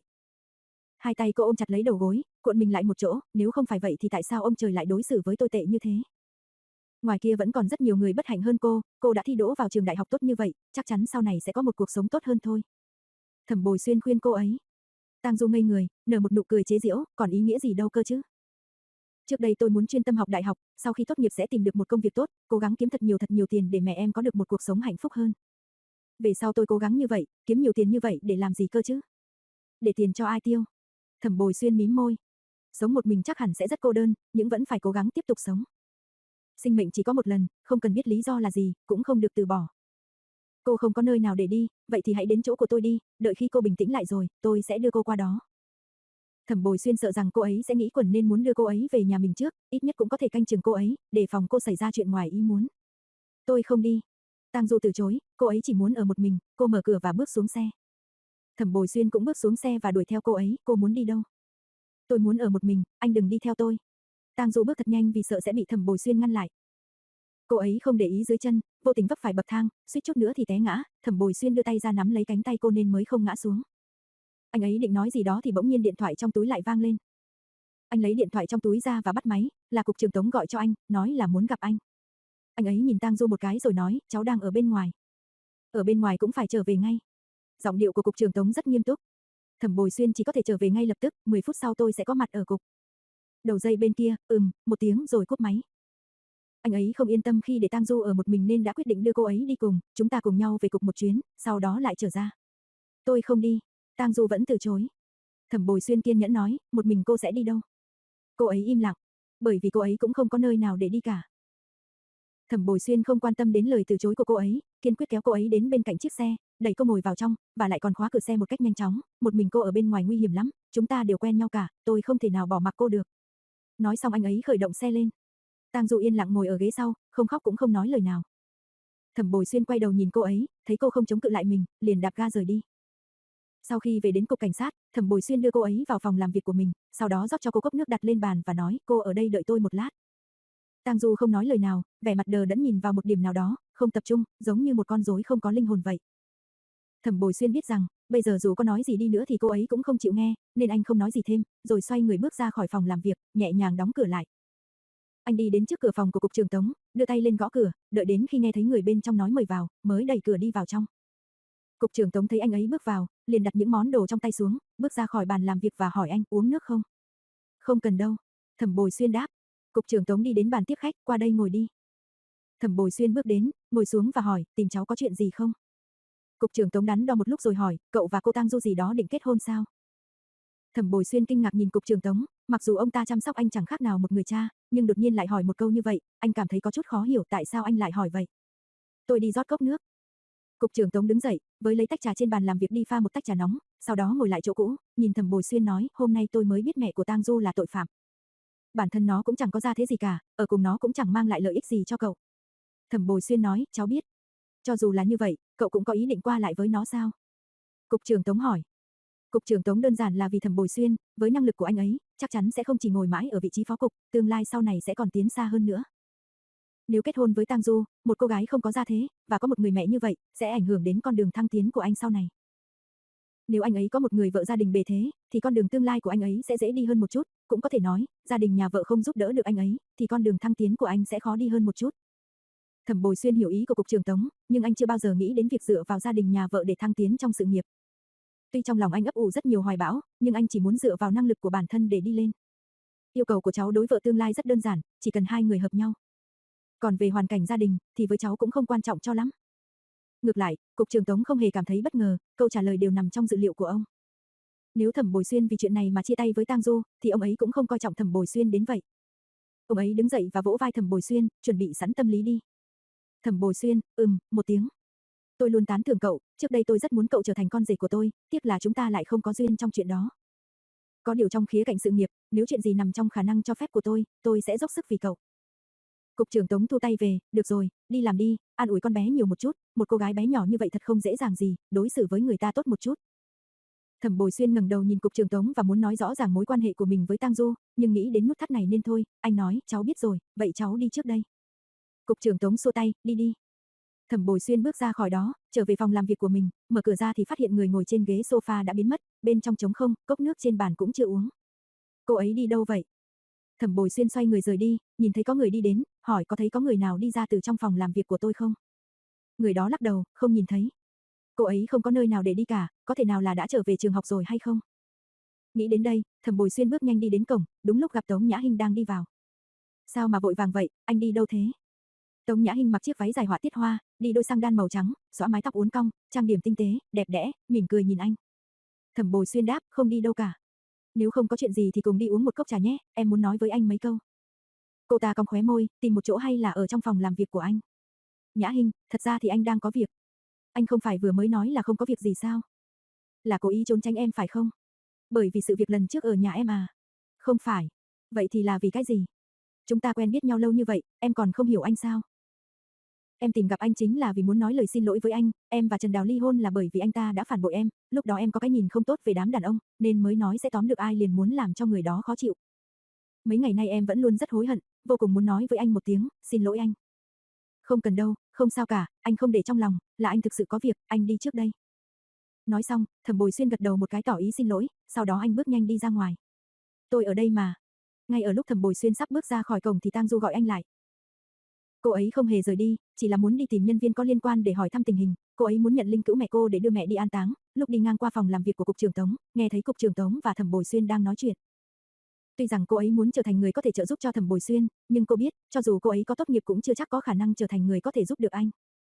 Hai tay cô ôm chặt lấy đầu gối, cuộn mình lại một chỗ, nếu không phải vậy thì tại sao ông trời lại đối xử với tôi tệ như thế? Ngoài kia vẫn còn rất nhiều người bất hạnh hơn cô, cô đã thi đỗ vào trường đại học tốt như vậy, chắc chắn sau này sẽ có một cuộc sống tốt hơn thôi. Thẩm Bồi Xuyên khuyên cô ấy. Tang Du ngây người, nở một nụ cười chế giễu, còn ý nghĩa gì đâu cơ chứ? Trước đây tôi muốn chuyên tâm học đại học, sau khi tốt nghiệp sẽ tìm được một công việc tốt, cố gắng kiếm thật nhiều thật nhiều tiền để mẹ em có được một cuộc sống hạnh phúc hơn. Về sau tôi cố gắng như vậy, kiếm nhiều tiền như vậy để làm gì cơ chứ? Để tiền cho ai tiêu? Thẩm Bồi Xuyên mím môi. Sống một mình chắc hẳn sẽ rất cô đơn, nhưng vẫn phải cố gắng tiếp tục sống. Sinh mệnh chỉ có một lần, không cần biết lý do là gì, cũng không được từ bỏ. Cô không có nơi nào để đi, vậy thì hãy đến chỗ của tôi đi, đợi khi cô bình tĩnh lại rồi, tôi sẽ đưa cô qua đó. Thẩm Bồi Xuyên sợ rằng cô ấy sẽ nghĩ quẩn nên muốn đưa cô ấy về nhà mình trước, ít nhất cũng có thể canh chừng cô ấy, để phòng cô xảy ra chuyện ngoài ý muốn. Tôi không đi. Tang Du từ chối, cô ấy chỉ muốn ở một mình, cô mở cửa và bước xuống xe. Thẩm Bồi Xuyên cũng bước xuống xe và đuổi theo cô ấy, cô muốn đi đâu? Tôi muốn ở một mình, anh đừng đi theo tôi. Tang Du bước thật nhanh vì sợ sẽ bị Thẩm Bồi Xuyên ngăn lại. Cô ấy không để ý dưới chân, vô tình vấp phải bậc thang, suýt chút nữa thì té ngã, Thẩm Bồi Xuyên đưa tay ra nắm lấy cánh tay cô nên mới không ngã xuống. Anh ấy định nói gì đó thì bỗng nhiên điện thoại trong túi lại vang lên. Anh lấy điện thoại trong túi ra và bắt máy, là cục trưởng Tống gọi cho anh, nói là muốn gặp anh. Anh ấy nhìn Tang Du một cái rồi nói, cháu đang ở bên ngoài. Ở bên ngoài cũng phải trở về ngay. Giọng điệu của cục trưởng Tống rất nghiêm túc. Thẩm Bồi Xuyên chỉ có thể trở về ngay lập tức, mười phút sau tôi sẽ có mặt ở cục. Đầu dây bên kia, ừm, một tiếng rồi cúp máy. Anh ấy không yên tâm khi để Tang Du ở một mình nên đã quyết định đưa cô ấy đi cùng, chúng ta cùng nhau về cục một chuyến, sau đó lại trở ra. Tôi không đi, Tang Du vẫn từ chối. Thẩm Bồi Xuyên kiên nhẫn nói, một mình cô sẽ đi đâu? Cô ấy im lặng, bởi vì cô ấy cũng không có nơi nào để đi cả. Thẩm Bồi Xuyên không quan tâm đến lời từ chối của cô ấy, kiên quyết kéo cô ấy đến bên cạnh chiếc xe, đẩy cô ngồi vào trong, và lại còn khóa cửa xe một cách nhanh chóng, một mình cô ở bên ngoài nguy hiểm lắm, chúng ta đều quen nhau cả, tôi không thể nào bỏ mặc cô được. Nói xong anh ấy khởi động xe lên. Tang Du yên lặng ngồi ở ghế sau, không khóc cũng không nói lời nào. Thẩm Bồi Xuyên quay đầu nhìn cô ấy, thấy cô không chống cự lại mình, liền đạp ga rời đi. Sau khi về đến cục cảnh sát, Thẩm Bồi Xuyên đưa cô ấy vào phòng làm việc của mình, sau đó rót cho cô cốc nước đặt lên bàn và nói, cô ở đây đợi tôi một lát. Tang Du không nói lời nào, vẻ mặt đờ đẫn nhìn vào một điểm nào đó, không tập trung, giống như một con rối không có linh hồn vậy. Thẩm Bồi Xuyên biết rằng, bây giờ dù có nói gì đi nữa thì cô ấy cũng không chịu nghe, nên anh không nói gì thêm, rồi xoay người bước ra khỏi phòng làm việc, nhẹ nhàng đóng cửa lại. Anh đi đến trước cửa phòng của cục trưởng Tống, đưa tay lên gõ cửa, đợi đến khi nghe thấy người bên trong nói mời vào, mới đẩy cửa đi vào trong. Cục trưởng Tống thấy anh ấy bước vào, liền đặt những món đồ trong tay xuống, bước ra khỏi bàn làm việc và hỏi anh uống nước không? Không cần đâu. Thẩm Bồi Xuyên đáp. Cục trưởng Tống đi đến bàn tiếp khách, qua đây ngồi đi. Thẩm Bồi Xuyên bước đến, ngồi xuống và hỏi, tìm cháu có chuyện gì không? Cục trưởng Tống đắn đo một lúc rồi hỏi, cậu và cô Tang Du gì đó định kết hôn sao? Thẩm Bồi Xuyên kinh ngạc nhìn cục trưởng Tống, mặc dù ông ta chăm sóc anh chẳng khác nào một người cha, nhưng đột nhiên lại hỏi một câu như vậy, anh cảm thấy có chút khó hiểu tại sao anh lại hỏi vậy. Tôi đi rót cốc nước. Cục trưởng Tống đứng dậy, với lấy tách trà trên bàn làm việc đi pha một tách trà nóng, sau đó ngồi lại chỗ cũ, nhìn Thẩm Bồi Xuyên nói, hôm nay tôi mới biết mẹ của Tang Du là tội phạm. Bản thân nó cũng chẳng có ra thế gì cả, ở cùng nó cũng chẳng mang lại lợi ích gì cho cậu. Thẩm Bồi Xuyên nói, cháu biết. Cho dù là như vậy, cậu cũng có ý định qua lại với nó sao? Cục trưởng Tống hỏi. Cục trưởng Tống đơn giản là vì Thẩm Bồi Xuyên, với năng lực của anh ấy, chắc chắn sẽ không chỉ ngồi mãi ở vị trí phó cục, tương lai sau này sẽ còn tiến xa hơn nữa. Nếu kết hôn với Tang Du, một cô gái không có gia thế, và có một người mẹ như vậy, sẽ ảnh hưởng đến con đường thăng tiến của anh sau này. Nếu anh ấy có một người vợ gia đình bề thế, thì con đường tương lai của anh ấy sẽ dễ đi hơn một chút, cũng có thể nói, gia đình nhà vợ không giúp đỡ được anh ấy, thì con đường thăng tiến của anh sẽ khó đi hơn một chút. Thẩm Bồi Xuyên hiểu ý của cục trưởng Tống, nhưng anh chưa bao giờ nghĩ đến việc dựa vào gia đình nhà vợ để thăng tiến trong sự nghiệp. Tuy trong lòng anh ấp ủ rất nhiều hoài bão, nhưng anh chỉ muốn dựa vào năng lực của bản thân để đi lên. Yêu cầu của cháu đối vợ tương lai rất đơn giản, chỉ cần hai người hợp nhau. Còn về hoàn cảnh gia đình, thì với cháu cũng không quan trọng cho lắm. Ngược lại, cục trưởng Tống không hề cảm thấy bất ngờ, câu trả lời đều nằm trong dự liệu của ông. Nếu Thẩm Bồi Xuyên vì chuyện này mà chia tay với Tang Du, thì ông ấy cũng không coi trọng Thẩm Bồi Xuyên đến vậy. Ông ấy đứng dậy và vỗ vai Thẩm Bồi Xuyên, chuẩn bị sẵn tâm lý đi. Thẩm Bồi Xuyên, ừm, một tiếng. Tôi luôn tán thưởng cậu, trước đây tôi rất muốn cậu trở thành con rể của tôi, tiếc là chúng ta lại không có duyên trong chuyện đó. Có điều trong khía cạnh sự nghiệp, nếu chuyện gì nằm trong khả năng cho phép của tôi, tôi sẽ dốc sức vì cậu. Cục trưởng Tống thu tay về, được rồi, đi làm đi, an ủi con bé nhiều một chút, một cô gái bé nhỏ như vậy thật không dễ dàng gì, đối xử với người ta tốt một chút. Thẩm Bồi Xuyên ngẩng đầu nhìn cục trưởng Tống và muốn nói rõ ràng mối quan hệ của mình với Tang Du, nhưng nghĩ đến nút thắt này nên thôi, anh nói, cháu biết rồi, vậy cháu đi trước đây. Cục trưởng Tống xua tay, đi đi. Thẩm Bồi Xuyên bước ra khỏi đó, trở về phòng làm việc của mình, mở cửa ra thì phát hiện người ngồi trên ghế sofa đã biến mất, bên trong trống không, cốc nước trên bàn cũng chưa uống. Cô ấy đi đâu vậy? Thẩm Bồi Xuyên xoay người rời đi, nhìn thấy có người đi đến, hỏi có thấy có người nào đi ra từ trong phòng làm việc của tôi không? Người đó lắc đầu, không nhìn thấy. Cô ấy không có nơi nào để đi cả, có thể nào là đã trở về trường học rồi hay không? Nghĩ đến đây, Thẩm Bồi Xuyên bước nhanh đi đến cổng, đúng lúc gặp Tống Nhã Hinh đang đi vào. Sao mà vội vàng vậy, anh đi đâu thế? Tống Nhã Hinh mặc chiếc váy dài họa tiết hoa, đi đôi sang đan màu trắng, xõa mái tóc uốn cong, trang điểm tinh tế, đẹp đẽ, mỉm cười nhìn anh. Thẩm Bồi Xuyên đáp, không đi đâu cả. Nếu không có chuyện gì thì cùng đi uống một cốc trà nhé, em muốn nói với anh mấy câu. Cô ta cong khóe môi, tìm một chỗ hay là ở trong phòng làm việc của anh? Nhã Hinh, thật ra thì anh đang có việc. Anh không phải vừa mới nói là không có việc gì sao? Là cố ý trốn tránh em phải không? Bởi vì sự việc lần trước ở nhà em à? Không phải. Vậy thì là vì cái gì? Chúng ta quen biết nhau lâu như vậy, em còn không hiểu anh sao? Em tìm gặp anh chính là vì muốn nói lời xin lỗi với anh, em và Trần Đào ly hôn là bởi vì anh ta đã phản bội em, lúc đó em có cái nhìn không tốt về đám đàn ông, nên mới nói sẽ tóm được ai liền muốn làm cho người đó khó chịu. Mấy ngày nay em vẫn luôn rất hối hận, vô cùng muốn nói với anh một tiếng, xin lỗi anh. Không cần đâu, không sao cả, anh không để trong lòng, là anh thực sự có việc, anh đi trước đây. Nói xong, Thẩm Bồi Xuyên gật đầu một cái tỏ ý xin lỗi, sau đó anh bước nhanh đi ra ngoài. Tôi ở đây mà. Ngay ở lúc Thẩm Bồi Xuyên sắp bước ra khỏi cổng thì Tang Du gọi anh lại. Cô ấy không hề rời đi, chỉ là muốn đi tìm nhân viên có liên quan để hỏi thăm tình hình, cô ấy muốn nhận linh cữu mẹ cô để đưa mẹ đi an táng, lúc đi ngang qua phòng làm việc của cục trưởng Tống, nghe thấy cục trưởng Tống và Thẩm Bồi Xuyên đang nói chuyện. Tuy rằng cô ấy muốn trở thành người có thể trợ giúp cho Thẩm Bồi Xuyên, nhưng cô biết, cho dù cô ấy có tốt nghiệp cũng chưa chắc có khả năng trở thành người có thể giúp được anh.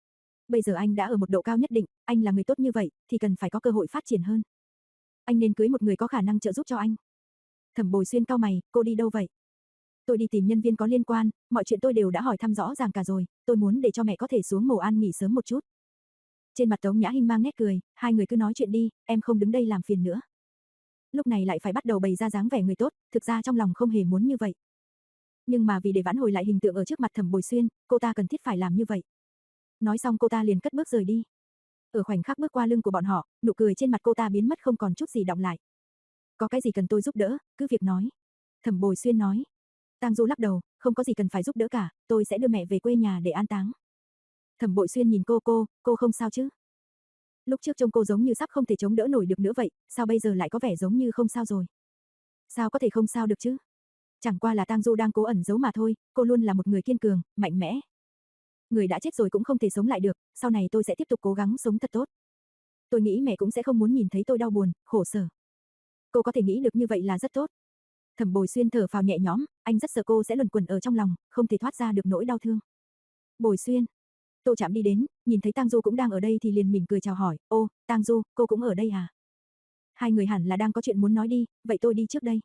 Bây giờ anh đã ở một độ cao nhất định, anh là người tốt như vậy, thì cần phải có cơ hội phát triển hơn. Anh nên cưới một người có khả năng trợ giúp cho anh. Thẩm Bồi Xuyên cau mày, cô đi đâu vậy? Tôi đi tìm nhân viên có liên quan, mọi chuyện tôi đều đã hỏi thăm rõ ràng cả rồi, tôi muốn để cho mẹ có thể xuống mồ an nghỉ sớm một chút. Trên mặt Tống Nhã Hinh mang nét cười, hai người cứ nói chuyện đi, em không đứng đây làm phiền nữa. Lúc này lại phải bắt đầu bày ra dáng vẻ người tốt, thực ra trong lòng không hề muốn như vậy. Nhưng mà vì để vãn hồi lại hình tượng ở trước mặt Thẩm Bồi Xuyên, cô ta cần thiết phải làm như vậy. Nói xong cô ta liền cất bước rời đi. Ở khoảnh khắc bước qua lưng của bọn họ, nụ cười trên mặt cô ta biến mất không còn chút gì đọng lại. Có cái gì cần tôi giúp đỡ, cứ việc nói. Thẩm Bồi Xuyên nói. Tang Du lắc đầu, không có gì cần phải giúp đỡ cả, tôi sẽ đưa mẹ về quê nhà để an táng. Thẩm Bội Xuyên nhìn cô cô, cô không sao chứ? Lúc trước trông cô giống như sắp không thể chống đỡ nổi được nữa vậy, sao bây giờ lại có vẻ giống như không sao rồi? Sao có thể không sao được chứ? Chẳng qua là Tang Du đang cố ẩn giấu mà thôi, cô luôn là một người kiên cường, mạnh mẽ. Người đã chết rồi cũng không thể sống lại được, sau này tôi sẽ tiếp tục cố gắng sống thật tốt. Tôi nghĩ mẹ cũng sẽ không muốn nhìn thấy tôi đau buồn, khổ sở. Cô có thể nghĩ được như vậy là rất tốt. Thẩm Bồi Xuyên thở phào nhẹ nhõm, anh rất sợ cô sẽ luẩn quẩn ở trong lòng, không thể thoát ra được nỗi đau thương. Bồi Xuyên. Tô Trạm đi đến, nhìn thấy Tang Du cũng đang ở đây thì liền mỉm cười chào hỏi, ô, Tang Du, cô cũng ở đây à? Hai người hẳn là đang có chuyện muốn nói đi, vậy tôi đi trước đây.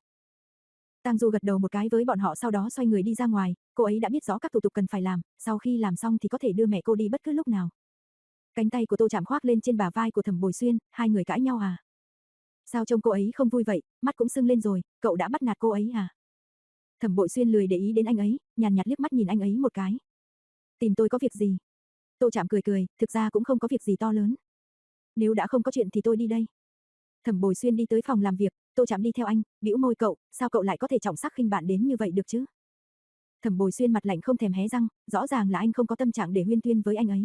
Tang Du gật đầu một cái với bọn họ sau đó xoay người đi ra ngoài, cô ấy đã biết rõ các thủ tục cần phải làm, sau khi làm xong thì có thể đưa mẹ cô đi bất cứ lúc nào. Cánh tay của Tô Trạm khoác lên trên bả vai của Thẩm Bồi Xuyên, hai người cãi nhau à? Sao trông cô ấy không vui vậy, mắt cũng sưng lên rồi, cậu đã bắt nạt cô ấy à? Thẩm Bội Xuyên lười để ý đến anh ấy, nhàn nhạt liếc mắt nhìn anh ấy một cái. Tìm tôi có việc gì? Tô Trạm cười cười, thực ra cũng không có việc gì to lớn. Nếu đã không có chuyện thì tôi đi đây. Thẩm Bồi Xuyên đi tới phòng làm việc, Tô Trạm đi theo anh, bĩu môi cậu, sao cậu lại có thể trọng sắc khinh bạn đến như vậy được chứ? Thẩm Bồi Xuyên mặt lạnh không thèm hé răng, rõ ràng là anh không có tâm trạng để huyên thuyên với anh ấy.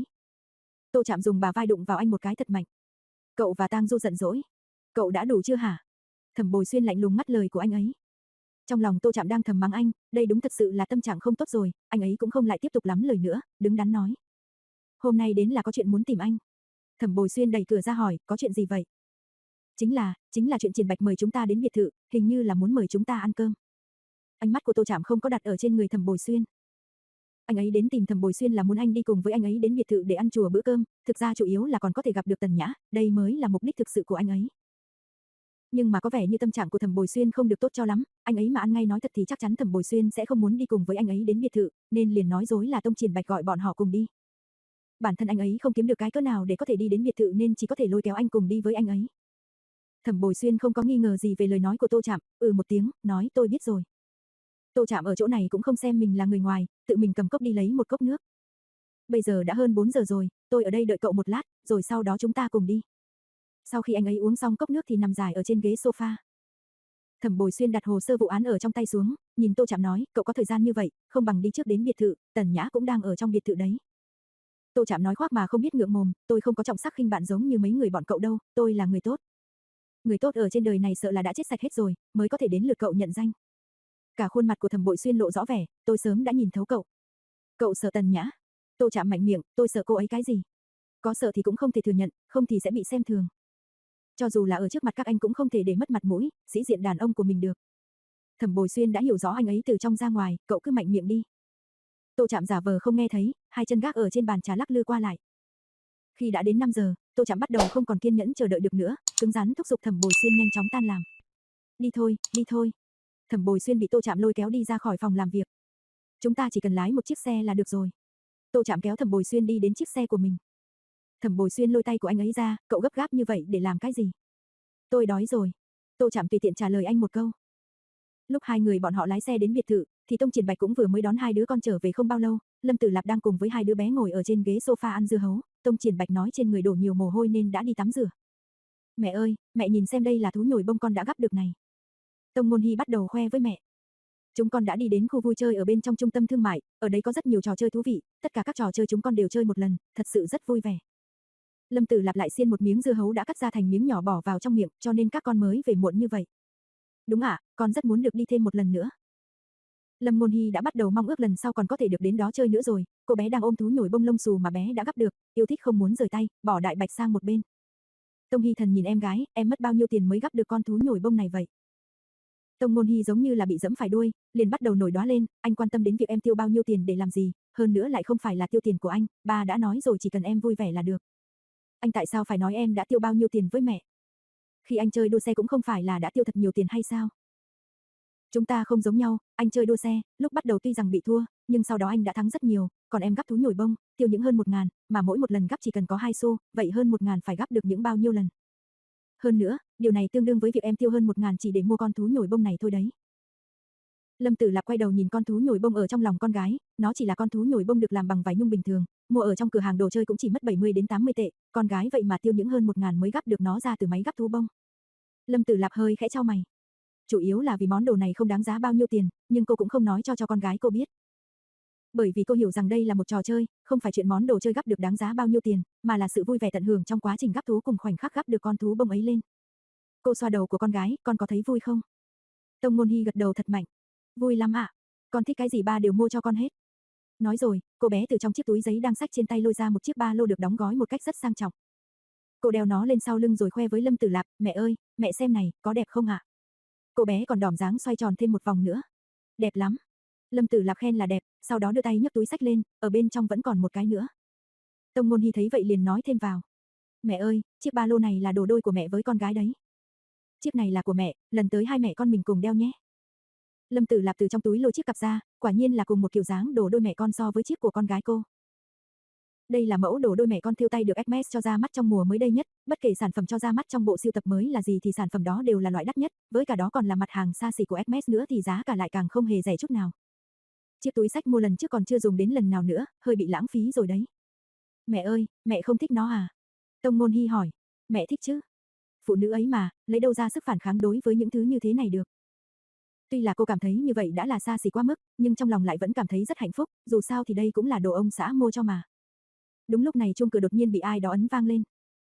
Tô Trạm dùng bà vai đụng vào anh một cái thật mạnh. Cậu và Tang Du giận dỗi. Cậu đã đủ chưa hả? Thẩm Bồi Xuyên lạnh lùng ngắt lời của anh ấy. Trong lòng Tô Trạm đang thầm mắng anh, đây đúng thật sự là tâm trạng không tốt rồi, anh ấy cũng không lại tiếp tục lắm lời nữa, đứng đắn nói. Hôm nay đến là có chuyện muốn tìm anh. Thẩm Bồi Xuyên đẩy cửa ra hỏi, có chuyện gì vậy? Chính là, chính là chuyện Triển Bạch mời chúng ta đến biệt thự, hình như là muốn mời chúng ta ăn cơm. Ánh mắt của Tô Trạm không có đặt ở trên người Thẩm Bồi Xuyên. Anh ấy đến tìm Thẩm Bồi Xuyên là muốn anh đi cùng với anh ấy đến biệt thự để ăn chùa bữa cơm, thực ra chủ yếu là còn có thể gặp được Tần Nhã, đây mới là mục đích thực sự của anh ấy. Nhưng mà có vẻ như tâm trạng của Thẩm Bồi Xuyên không được tốt cho lắm, anh ấy mà ăn ngay nói thật thì chắc chắn Thẩm Bồi Xuyên sẽ không muốn đi cùng với anh ấy đến biệt thự, nên liền nói dối là Tông Triển Bạch gọi bọn họ cùng đi. Bản thân anh ấy không kiếm được cái cớ nào để có thể đi đến biệt thự nên chỉ có thể lôi kéo anh cùng đi với anh ấy. Thẩm Bồi Xuyên không có nghi ngờ gì về lời nói của Tô Trạm, ừ một tiếng, nói tôi biết rồi. Tô Trạm ở chỗ này cũng không xem mình là người ngoài, tự mình cầm cốc đi lấy một cốc nước. Bây giờ đã hơn bốn giờ rồi, tôi ở đây đợi cậu một lát, rồi sau đó chúng ta cùng đi. Sau khi anh ấy uống xong cốc nước thì nằm dài ở trên ghế sofa. Thẩm Bồi Xuyên đặt hồ sơ vụ án ở trong tay xuống, nhìn Tô Trạm nói, cậu có thời gian như vậy, không bằng đi trước đến biệt thự, Tần Nhã cũng đang ở trong biệt thự đấy. Tô Trạm nói khoác mà không biết ngượng mồm, tôi không có trọng sắc khinh bạn giống như mấy người bọn cậu đâu, tôi là người tốt. Người tốt ở trên đời này sợ là đã chết sạch hết rồi, mới có thể đến lượt cậu nhận danh. Cả khuôn mặt của Thẩm Bội Xuyên lộ rõ vẻ, tôi sớm đã nhìn thấu cậu. Cậu sợ Tần Nhã? Tô Trạm mạnh miệng, tôi sợ cô ấy cái gì? Có sợ thì cũng không thể thừa nhận, không thì sẽ bị xem thường. Cho dù là ở trước mặt các anh cũng không thể để mất mặt mũi, sĩ diện đàn ông của mình được. Thẩm Bồi Xuyên đã hiểu rõ anh ấy từ trong ra ngoài, cậu cứ mạnh miệng đi. Tô Trạm giả vờ không nghe thấy, hai chân gác ở trên bàn trà lắc lư qua lại. Khi đã đến năm giờ, Tô Trạm bắt đầu không còn kiên nhẫn chờ đợi được nữa, cứng rắn thúc giục Thẩm Bồi Xuyên nhanh chóng tan làm. Đi thôi, đi thôi. Thẩm Bồi Xuyên bị Tô Trạm lôi kéo đi ra khỏi phòng làm việc. Chúng ta chỉ cần lái một chiếc xe là được rồi. Tô Trạm kéo Thẩm Bồi Xuyên đi đến chiếc xe của mình. Thẩm Bồi Xuyên lôi tay của anh ấy ra, cậu gấp gáp như vậy để làm cái gì? Tôi đói rồi. Tô Trạm tùy tiện trả lời anh một câu. Lúc hai người bọn họ lái xe đến biệt thự, thì Tông Triển Bạch cũng vừa mới đón hai đứa con trở về không bao lâu, Lâm Tử Lạp đang cùng với hai đứa bé ngồi ở trên ghế sofa ăn dưa hấu, Tông Triển Bạch nói trên người đổ nhiều mồ hôi nên đã đi tắm rửa. Mẹ ơi, mẹ nhìn xem đây là thú nhồi bông con đã gắp được này. Tông Ngôn Hy bắt đầu khoe với mẹ. Chúng con đã đi đến khu vui chơi ở bên trong trung tâm thương mại, ở đấy có rất nhiều trò chơi thú vị, tất cả các trò chơi chúng con đều chơi một lần, thật sự rất vui vẻ. Lâm Tử Lạp lại xiên một miếng dưa hấu đã cắt ra thành miếng nhỏ bỏ vào trong miệng, cho nên các con mới về muộn như vậy. Đúng ạ, à, con rất muốn được đi thêm một lần nữa. Lâm Ngôn Hy đã bắt đầu mong ước lần sau còn có thể được đến đó chơi nữa rồi, cô bé đang ôm thú nhồi bông lông xù mà bé đã gắp được, yêu thích không muốn rời tay, bỏ đại bạch sang một bên. Tông Hy Thần nhìn em gái, em mất bao nhiêu tiền mới gắp được con thú nhồi bông này vậy? Tông Ngôn Hy giống như là bị dẫm phải đuôi, liền bắt đầu nổi đoá lên, anh quan tâm đến việc em tiêu bao nhiêu tiền để làm gì, hơn nữa lại không phải là tiêu tiền của anh, ba đã nói rồi chỉ cần em vui vẻ là được. Anh tại sao phải nói em đã tiêu bao nhiêu tiền với mẹ? Khi anh chơi đua xe cũng không phải là đã tiêu thật nhiều tiền hay sao? Chúng ta không giống nhau, anh chơi đua xe, lúc bắt đầu tuy rằng bị thua, nhưng sau đó anh đã thắng rất nhiều, còn em gắp thú nhồi bông, tiêu những hơn một ngàn, mà mỗi một lần gắp chỉ cần có hai xu, vậy hơn một ngàn phải gắp được những bao nhiêu lần? Hơn nữa, điều này tương đương với việc em tiêu hơn một ngàn chỉ để mua con thú nhồi bông này thôi đấy. Lâm Tử Lạp quay đầu nhìn con thú nhồi bông ở trong lòng con gái, nó chỉ là con thú nhồi bông được làm bằng vải nhung bình thường, mua ở trong cửa hàng đồ chơi cũng chỉ mất bảy mươi đến tám mươi tệ, con gái vậy mà tiêu những hơn một ngàn mới gắp được nó ra từ máy gắp thú bông. Lâm Tử Lạp hơi khẽ chau mày. Chủ yếu là vì món đồ này không đáng giá bao nhiêu tiền, nhưng cô cũng không nói cho cho con gái cô biết. Bởi vì cô hiểu rằng đây là một trò chơi, không phải chuyện món đồ chơi gắp được đáng giá bao nhiêu tiền, mà là sự vui vẻ tận hưởng trong quá trình gắp thú cùng khoảnh khắc gắp được con thú bông ấy lên. Cô xoa đầu của con gái, con có thấy vui không? Tông Ngôn Hy gật đầu thật mạnh. Vui lắm ạ. À? Con thích cái gì ba đều mua cho con hết. Nói rồi, cô bé từ trong chiếc túi giấy đang xách trên tay lôi ra một chiếc ba lô được đóng gói một cách rất sang trọng. Cô đeo nó lên sau lưng rồi khoe với Lâm Tử Lạp, mẹ ơi, mẹ xem này, có đẹp không ạ? À? Cô bé còn đỏm dáng xoay tròn thêm một vòng nữa. Đẹp lắm. Lâm Tử Lạp khen là đẹp, sau đó đưa tay nhấc túi xách lên, ở bên trong vẫn còn một cái nữa. Tông Ngôn Hy thấy vậy liền nói thêm vào. Mẹ ơi, chiếc ba lô này là đồ đôi của mẹ với con gái đấy. Chiếc này là của mẹ, lần tới hai mẹ con mình cùng đeo nhé. Lâm Tử Lạp từ trong túi lôi chiếc cặp ra, quả nhiên là cùng một kiểu dáng đồ đôi mẹ con so với chiếc của con gái cô. Đây là mẫu đồ đôi mẹ con thêu tay được Hermes cho ra mắt trong mùa mới đây nhất, bất kể sản phẩm cho ra mắt trong bộ sưu tập mới là gì thì sản phẩm đó đều là loại đắt nhất, với cả đó còn là mặt hàng xa xỉ của Hermes nữa thì giá cả lại càng không hề rẻ chút nào. Chiếc túi xách mua lần trước còn chưa dùng đến lần nào nữa, hơi bị lãng phí rồi đấy. Mẹ ơi, mẹ không thích nó à? Tông Ngôn Hy hỏi. Mẹ thích chứ. Phụ nữ ấy mà, lấy đâu ra sức phản kháng đối với những thứ như thế này được. Tuy là cô cảm thấy như vậy đã là xa xỉ quá mức, nhưng trong lòng lại vẫn cảm thấy rất hạnh phúc, dù sao thì đây cũng là đồ ông xã mua cho mà. Đúng lúc này chuông cửa đột nhiên bị ai đó ấn vang lên.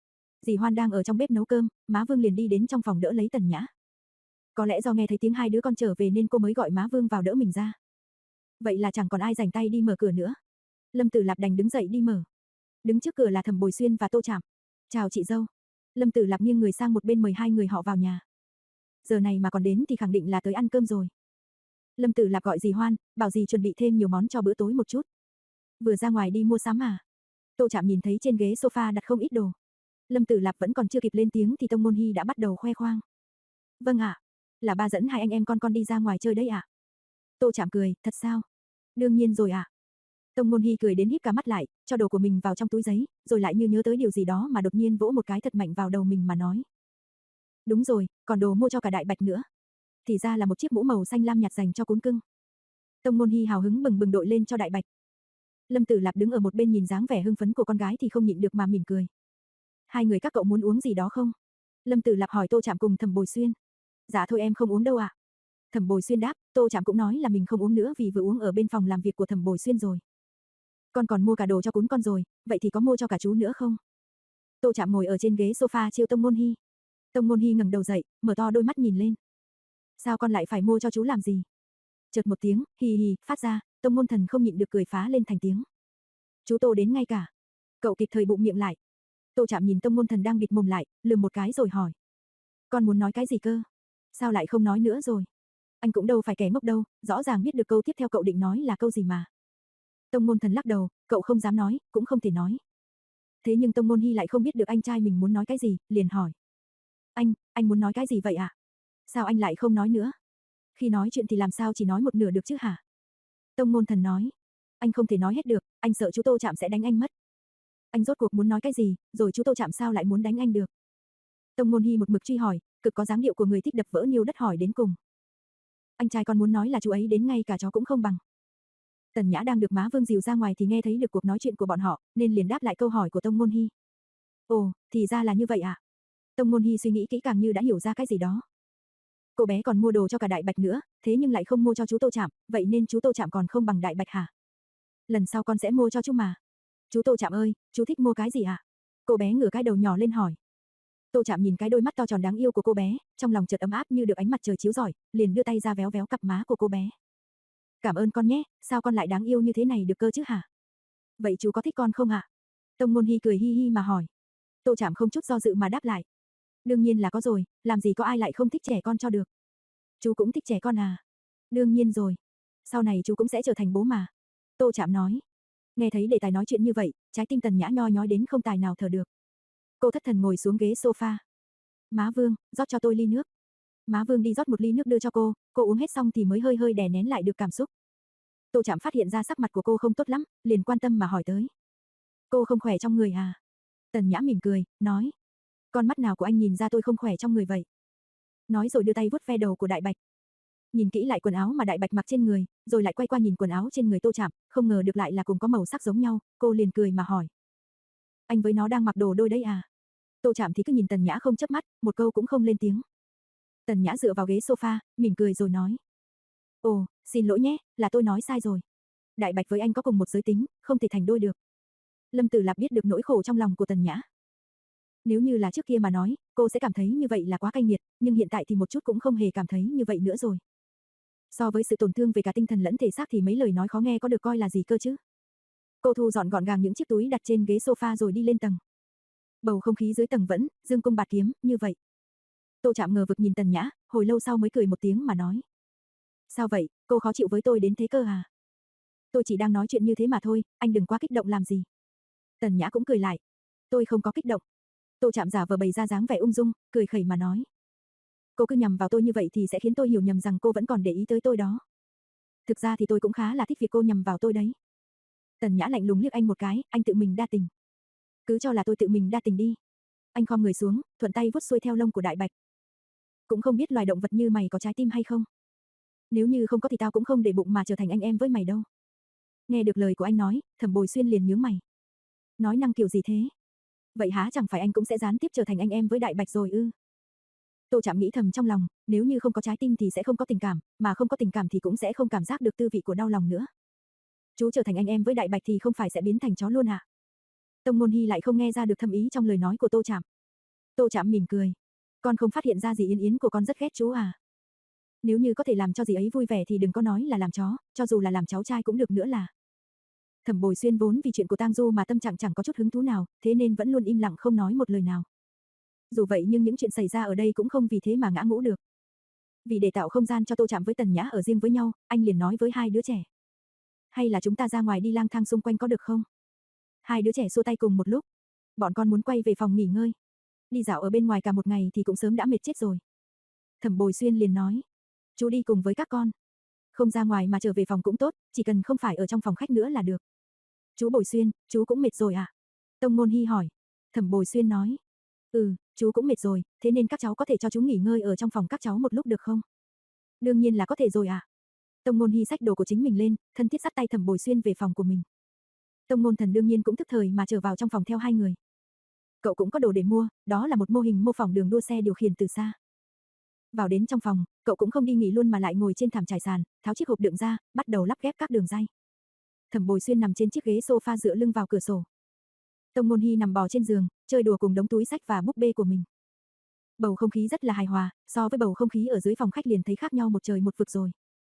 Dì Hoan đang ở trong bếp nấu cơm, má Vương liền đi đến trong phòng đỡ lấy Tần Nhã. Có lẽ do nghe thấy tiếng hai đứa con trở về nên cô mới gọi má Vương vào đỡ mình ra. Vậy là chẳng còn ai rảnh tay đi mở cửa nữa. Lâm Tử Lạp đành đứng dậy đi mở. Đứng trước cửa là Thẩm Bồi Xuyên và Tô Trạm. Chào chị dâu. Lâm Tử Lạp nghiêng người sang một bên mời hai người họ vào nhà. Giờ này mà còn đến thì khẳng định là tới ăn cơm rồi. Lâm Tử Lạp gọi dì Hoan, bảo dì chuẩn bị thêm nhiều món cho bữa tối một chút. Vừa ra ngoài đi mua sắm à? Tô Trạm nhìn thấy trên ghế sofa đặt không ít đồ. Lâm Tử Lạp vẫn còn chưa kịp lên tiếng thì Tông Ngôn Hy đã bắt đầu khoe khoang. Vâng ạ, là ba dẫn hai anh em con con đi ra ngoài chơi đấy ạ. Tô Trạm cười, thật sao? Đương nhiên rồi ạ. Tông Ngôn Hy cười đến híp cả mắt lại, cho đồ của mình vào trong túi giấy, rồi lại như nhớ tới điều gì đó mà đột nhiên vỗ một cái thật mạnh vào đầu mình mà nói. Đúng rồi, còn đồ mua cho cả Đại Bạch nữa. Thì ra là một chiếc mũ màu xanh lam nhạt dành cho cún cưng. Tông Ngôn Hy hào hứng bừng bừng đội lên cho Đại Bạch. Lâm Tử Lạp đứng ở một bên nhìn dáng vẻ hưng phấn của con gái thì không nhịn được mà mỉm cười. Hai người các cậu muốn uống gì đó không? Lâm Tử Lạp hỏi Tô Trạm cùng Thẩm Bồi Xuyên. Dạ thôi em không uống đâu ạ. À. Thẩm Bồi Xuyên đáp, Tô Trạm cũng nói là mình không uống nữa vì vừa uống ở bên phòng làm việc của Thẩm Bồi Xuyên rồi. Con còn mua cả đồ cho cún con rồi, vậy thì có mua cho cả chú nữa không? Tô Trạm ngồi ở trên ghế sofa chiêu Tông Ngôn Hy. Tông Ngôn Hy ngẩng đầu dậy, mở to đôi mắt nhìn lên. Sao con lại phải mua cho chú làm gì? Chợt một tiếng, hì hì, phát ra, Tông Ngôn Thần không nhịn được cười phá lên thành tiếng. Chú Tô đến ngay cả. Cậu kịp thời bụng miệng lại. Tô Trạm nhìn Tông Ngôn Thần đang bịt mồm lại, lườm một cái rồi hỏi. Con muốn nói cái gì cơ? Sao lại không nói nữa rồi? Anh cũng đâu phải kẻ ngốc đâu, rõ ràng biết được câu tiếp theo cậu định nói là câu gì mà. Tông Môn Thần lắc đầu, cậu không dám nói, cũng không thể nói. Thế nhưng Tông Môn Hy lại không biết được anh trai mình muốn nói cái gì, liền hỏi. Anh, anh muốn nói cái gì vậy ạ? À? Sao anh lại không nói nữa? Khi nói chuyện thì làm sao chỉ nói một nửa được chứ hả? Tông Môn Thần nói. Anh không thể nói hết được, anh sợ chú Tô Trạm sẽ đánh anh mất. Anh rốt cuộc muốn nói cái gì, rồi chú Tô Trạm sao lại muốn đánh anh được? Tông Môn Hy một mực truy hỏi, cực có dáng điệu của người thích đập vỡ niêu đất hỏi đến cùng. Anh trai con muốn nói là chú ấy đến ngay cả chó cũng không bằng. Tần Nhã đang được má Vương dìu ra ngoài thì nghe thấy được cuộc nói chuyện của bọn họ, nên liền đáp lại câu hỏi của Tông Môn Hy. Ồ, thì ra là như vậy à? Tông Môn Hy suy nghĩ kỹ càng như đã hiểu ra cái gì đó. Cô bé còn mua đồ cho cả Đại Bạch nữa, thế nhưng lại không mua cho chú Tô Trạm, vậy nên chú Tô Trạm còn không bằng Đại Bạch hả? Lần sau con sẽ mua cho chú mà. Chú Tô Trạm ơi, chú thích mua cái gì ạ? À? Cô bé ngửa cái đầu nhỏ lên hỏi. Tô Trạm nhìn cái đôi mắt to tròn đáng yêu của cô bé, trong lòng chợt ấm áp như được ánh mặt trời chiếu rọi, liền đưa tay ra véo véo cặp má của cô bé. Cảm ơn con nhé, sao con lại đáng yêu như thế này được cơ chứ hả? Vậy chú có thích con không ạ? À? Tông Môn Hy cười hi hi mà hỏi. Tô Trạm không chút do dự mà đáp lại. Đương nhiên là có rồi, làm gì có ai lại không thích trẻ con cho được. Chú cũng thích trẻ con à? Đương nhiên rồi. Sau này chú cũng sẽ trở thành bố mà. Tô Trạm nói. Nghe thấy đề tài nói chuyện như vậy, trái tim Tần Nhã nho nhói đến không tài nào thở được. Cô thất thần ngồi xuống ghế sofa. Má Vương, rót cho tôi ly nước. Má Vương đi rót một ly nước đưa cho cô, cô uống hết xong thì mới hơi hơi đè nén lại được cảm xúc. Tô Trạm phát hiện ra sắc mặt của cô không tốt lắm, liền quan tâm mà hỏi tới. Cô không khỏe trong người à? Tần Nhã mỉm cười, nói. Con mắt nào của anh nhìn ra tôi không khỏe trong người vậy? Nói rồi đưa tay vuốt ve đầu của Đại Bạch. Nhìn kỹ lại quần áo mà Đại Bạch mặc trên người, rồi lại quay qua nhìn quần áo trên người Tô Trạm, không ngờ được lại là cùng có màu sắc giống nhau, cô liền cười mà hỏi. Anh với nó đang mặc đồ đôi đấy à? Tô Trạm thì cứ nhìn Tần Nhã không chớp mắt, một câu cũng không lên tiếng. Tần Nhã dựa vào ghế sofa, mỉm cười rồi nói. Ồ, xin lỗi nhé, là tôi nói sai rồi. Đại Bạch với anh có cùng một giới tính, không thể thành đôi được. Lâm Tử Lạp biết được nỗi khổ trong lòng của Tần Nhã. Nếu như là trước kia mà nói, cô sẽ cảm thấy như vậy là quá cay nghiệt, nhưng hiện tại thì một chút cũng không hề cảm thấy như vậy nữa rồi. So với sự tổn thương về cả tinh thần lẫn thể xác thì mấy lời nói khó nghe có được coi là gì cơ chứ? Cô thu dọn gọn gàng những chiếc túi đặt trên ghế sofa rồi đi lên tầng. Bầu không khí dưới tầng vẫn, dương cung bạt kiếm, như vậy. Tô Trạm ngờ vực nhìn Tần Nhã, hồi lâu sau mới cười một tiếng mà nói. Sao vậy, cô khó chịu với tôi đến thế cơ à? Tôi chỉ đang nói chuyện như thế mà thôi, anh đừng quá kích động làm gì. Tần Nhã cũng cười lại. Tôi không có kích động. Tô Trạm giả vờ bày ra dáng vẻ ung dung, cười khẩy mà nói. Cô cứ nhầm vào tôi như vậy thì sẽ khiến tôi hiểu nhầm rằng cô vẫn còn để ý tới tôi đó. Thực ra thì tôi cũng khá là thích việc cô nhầm vào tôi đấy. Tần Nhã lạnh lùng liếc anh một cái, anh tự mình đa tình. Cứ cho là tôi tự mình đa tình đi. Anh khom người xuống, thuận tay vuốt xuôi theo lông của Đại Bạch. Cũng không biết loài động vật như mày có trái tim hay không. Nếu như không có thì tao cũng không để bụng mà trở thành anh em với mày đâu. Nghe được lời của anh nói, Thẩm Bồi Xuyên liền nhướng mày. Nói năng kiểu gì thế? Vậy há chẳng phải anh cũng sẽ gián tiếp trở thành anh em với Đại Bạch rồi ư? Tô Trạm nghĩ thầm trong lòng, nếu như không có trái tim thì sẽ không có tình cảm, mà không có tình cảm thì cũng sẽ không cảm giác được tư vị của đau lòng nữa. Chú trở thành anh em với Đại Bạch thì không phải sẽ biến thành chó luôn à? Tông Môn Hy lại không nghe ra được thâm ý trong lời nói của Tô Trạm. Tô Trạm mỉm cười. Con không phát hiện ra gì Yến Yến của con rất ghét chú à? Nếu như có thể làm cho dì ấy vui vẻ thì đừng có nói là làm chó, cho dù là làm cháu trai cũng được nữa là. Thẩm Bồi Xuyên vốn vì chuyện của Tang Du mà tâm trạng chẳng có chút hứng thú nào, thế nên vẫn luôn im lặng không nói một lời nào. Dù vậy nhưng những chuyện xảy ra ở đây cũng không vì thế mà ngã ngũ được. Vì để tạo không gian cho Tô Trạm với Tần Nhã ở riêng với nhau, anh liền nói với hai đứa trẻ. Hay là chúng ta ra ngoài đi lang thang xung quanh có được không? Hai đứa trẻ xua tay cùng một lúc. Bọn con muốn quay về phòng nghỉ ngơi. Đi dạo ở bên ngoài cả một ngày thì cũng sớm đã mệt chết rồi. Thẩm Bồi Xuyên liền nói. Chú đi cùng với các con. Không ra ngoài mà trở về phòng cũng tốt, chỉ cần không phải ở trong phòng khách nữa là được. Chú Bồi Xuyên, chú cũng mệt rồi à? Tông Môn Hy hỏi. Thẩm Bồi Xuyên nói. Ừ, chú cũng mệt rồi, thế nên các cháu có thể cho chú nghỉ ngơi ở trong phòng các cháu một lúc được không? Đương nhiên là có thể rồi à? Tông Môn Hy xách đồ của chính mình lên, thân thiết dắt tay Thẩm Bồi Xuyên về phòng của mình. Tông Môn Thần đương nhiên cũng thức thời mà trở vào trong phòng theo hai người. Cậu cũng có đồ để mua, đó là một mô hình mô phỏng đường đua xe điều khiển từ xa. Vào đến trong phòng, cậu cũng không đi nghỉ luôn mà lại ngồi trên thảm trải sàn, tháo chiếc hộp đựng ra, bắt đầu lắp ghép các đường ray. Thẩm Bồi Xuyên nằm trên chiếc ghế sofa dựa lưng vào cửa sổ. Tông Môn Hy nằm bò trên giường, chơi đùa cùng đống túi sách và búp bê của mình. Bầu không khí rất là hài hòa, so với bầu không khí ở dưới phòng khách liền thấy khác nhau một trời một vực rồi.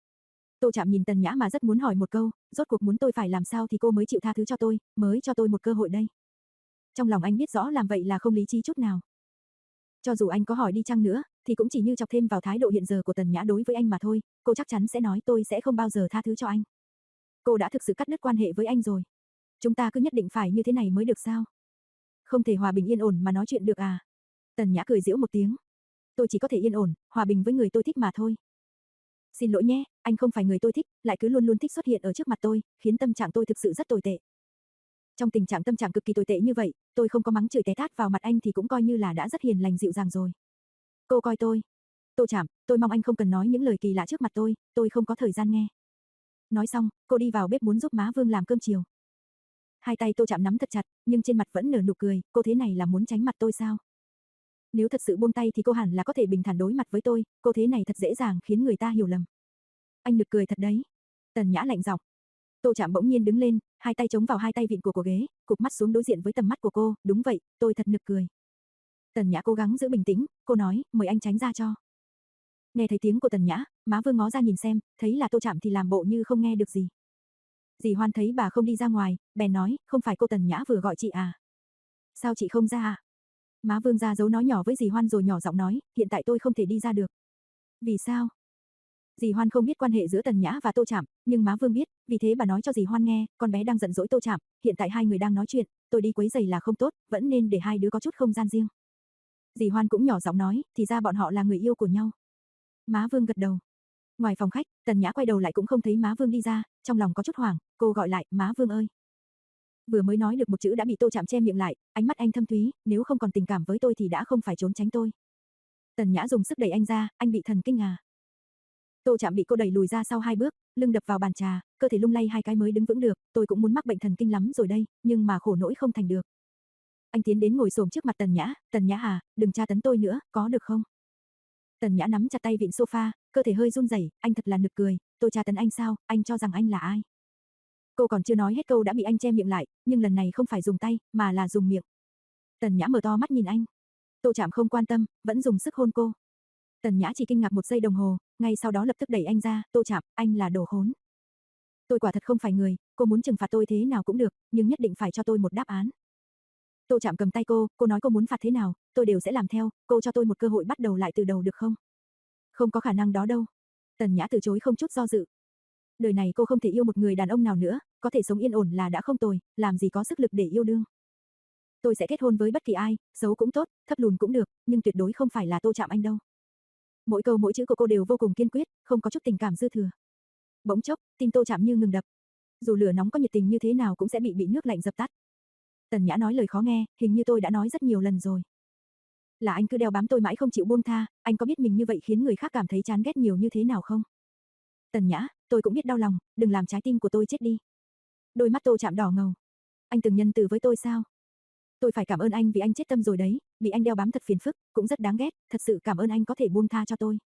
Tô Trạm nhìn Tần Nhã mà rất muốn hỏi một câu, rốt cuộc muốn tôi phải làm sao thì cô mới chịu tha thứ cho tôi, mới cho tôi một cơ hội đây. Trong lòng anh biết rõ làm vậy là không lý trí chút nào. Cho dù anh có hỏi đi chăng nữa, thì cũng chỉ như chọc thêm vào thái độ hiện giờ của Tần Nhã đối với anh mà thôi, cô chắc chắn sẽ nói tôi sẽ không bao giờ tha thứ cho anh. Cô đã thực sự cắt đứt quan hệ với anh rồi. Chúng ta cứ nhất định phải như thế này mới được sao? Không thể hòa bình yên ổn mà nói chuyện được à? Tần Nhã cười giễu một tiếng. Tôi chỉ có thể yên ổn, hòa bình với người tôi thích mà thôi. Xin lỗi nhé, anh không phải người tôi thích, lại cứ luôn luôn thích xuất hiện ở trước mặt tôi, khiến tâm trạng tôi thực sự rất tồi tệ. Trong tình trạng tâm trạng cực kỳ tồi tệ như vậy, tôi không có mắng chửi té tát vào mặt anh thì cũng coi như là đã rất hiền lành dịu dàng rồi. Cô coi tôi. Tô Trạm, tôi mong anh không cần nói những lời kỳ lạ trước mặt tôi, tôi không có thời gian nghe. Nói xong, cô đi vào bếp muốn giúp má Vương làm cơm chiều. Hai tay Tô Trạm nắm thật chặt, nhưng trên mặt vẫn nở nụ cười, cô thế này là muốn tránh mặt tôi sao? Nếu thật sự buông tay thì cô hẳn là có thể bình thản đối mặt với tôi, cô thế này thật dễ dàng khiến người ta hiểu lầm. Anh nực cười thật đấy. Tần Nhã lạnh giọng. Tô Trạm bỗng nhiên đứng lên, hai tay chống vào hai tay vịn của cổ ghế, cụp mắt xuống đối diện với tầm mắt của cô, đúng vậy, tôi thật nực cười. Tần Nhã cố gắng giữ bình tĩnh, cô nói, mời anh tránh ra cho. Nghe thấy tiếng của Tần Nhã, má Vương ngó ra nhìn xem, thấy là Tô Trạm thì làm bộ như không nghe được gì. Dì Hoan thấy bà không đi ra ngoài, bèn nói, không phải cô Tần Nhã vừa gọi chị à? Sao chị không ra à? Má Vương ra dấu nói nhỏ với dì Hoan rồi nhỏ giọng nói, hiện tại tôi không thể đi ra được. Vì sao? Dì Hoan không biết quan hệ giữa Tần Nhã và Tô Trạm, nhưng má Vương biết, vì thế bà nói cho dì Hoan nghe, con bé đang giận dỗi Tô Trạm, hiện tại hai người đang nói chuyện, tôi đi quấy giày là không tốt, vẫn nên để hai đứa có chút không gian riêng. Dì Hoan cũng nhỏ giọng nói, thì ra bọn họ là người yêu của nhau. Má Vương gật đầu. Ngoài phòng khách, Tần Nhã quay đầu lại cũng không thấy má Vương đi ra, trong lòng có chút hoảng, cô gọi lại, má Vương ơi. Vừa mới nói được một chữ đã bị Tô Trạm che miệng lại, ánh mắt anh thâm thúy, nếu không còn tình cảm với tôi thì đã không phải trốn tránh tôi. Tần Nhã dùng sức đẩy anh ra, anh bị thần kinh à? Tô Trạm bị cô đẩy lùi ra sau hai bước, lưng đập vào bàn trà, cơ thể lung lay hai cái mới đứng vững được, tôi cũng muốn mắc bệnh thần kinh lắm rồi đây, nhưng mà khổ nỗi không thành được. Anh tiến đến ngồi xổm trước mặt Tần Nhã, Tần Nhã à, đừng tra tấn tôi nữa, có được không? Tần Nhã nắm chặt tay vịn sofa, cơ thể hơi run rẩy, anh thật là nực cười, tôi tra tấn anh sao, anh cho rằng anh là ai? Cô còn chưa nói hết câu đã bị anh che miệng lại, nhưng lần này không phải dùng tay, mà là dùng miệng. Tần Nhã mở to mắt nhìn anh. Tô Trạm không quan tâm, vẫn dùng sức hôn cô. Tần Nhã chỉ kinh ngạc một giây đồng hồ, ngay sau đó lập tức đẩy anh ra, Tô Trạm, anh là đồ khốn. Tôi quả thật không phải người, cô muốn trừng phạt tôi thế nào cũng được, nhưng nhất định phải cho tôi một đáp án. Tô Trạm cầm tay cô, cô nói cô muốn phạt thế nào, tôi đều sẽ làm theo, cô cho tôi một cơ hội bắt đầu lại từ đầu được không? Không có khả năng đó đâu. Tần Nhã từ chối không chút do dự. Đời này cô không thể yêu một người đàn ông nào nữa, có thể sống yên ổn là đã không tồi, làm gì có sức lực để yêu đương. Tôi sẽ kết hôn với bất kỳ ai, xấu cũng tốt, thấp lùn cũng được, nhưng tuyệt đối không phải là Tô Trạm anh đâu. Mỗi câu mỗi chữ của cô đều vô cùng kiên quyết, không có chút tình cảm dư thừa. Bỗng chốc, tim Tô Trạm như ngừng đập. Dù lửa nóng có nhiệt tình như thế nào cũng sẽ bị bị nước lạnh dập tắt. Tần Nhã nói lời khó nghe, hình như tôi đã nói rất nhiều lần rồi. Là anh cứ đeo bám tôi mãi không chịu buông tha, anh có biết mình như vậy khiến người khác cảm thấy chán ghét nhiều như thế nào không? Tần Nhã, tôi cũng biết đau lòng, đừng làm trái tim của tôi chết đi. Đôi mắt Tô Trạm đỏ ngầu. Anh từng nhân từ với tôi sao? Tôi phải cảm ơn anh vì anh chết tâm rồi đấy, bị anh đeo bám thật phiền phức, cũng rất đáng ghét, thật sự cảm ơn anh có thể buông tha cho tôi.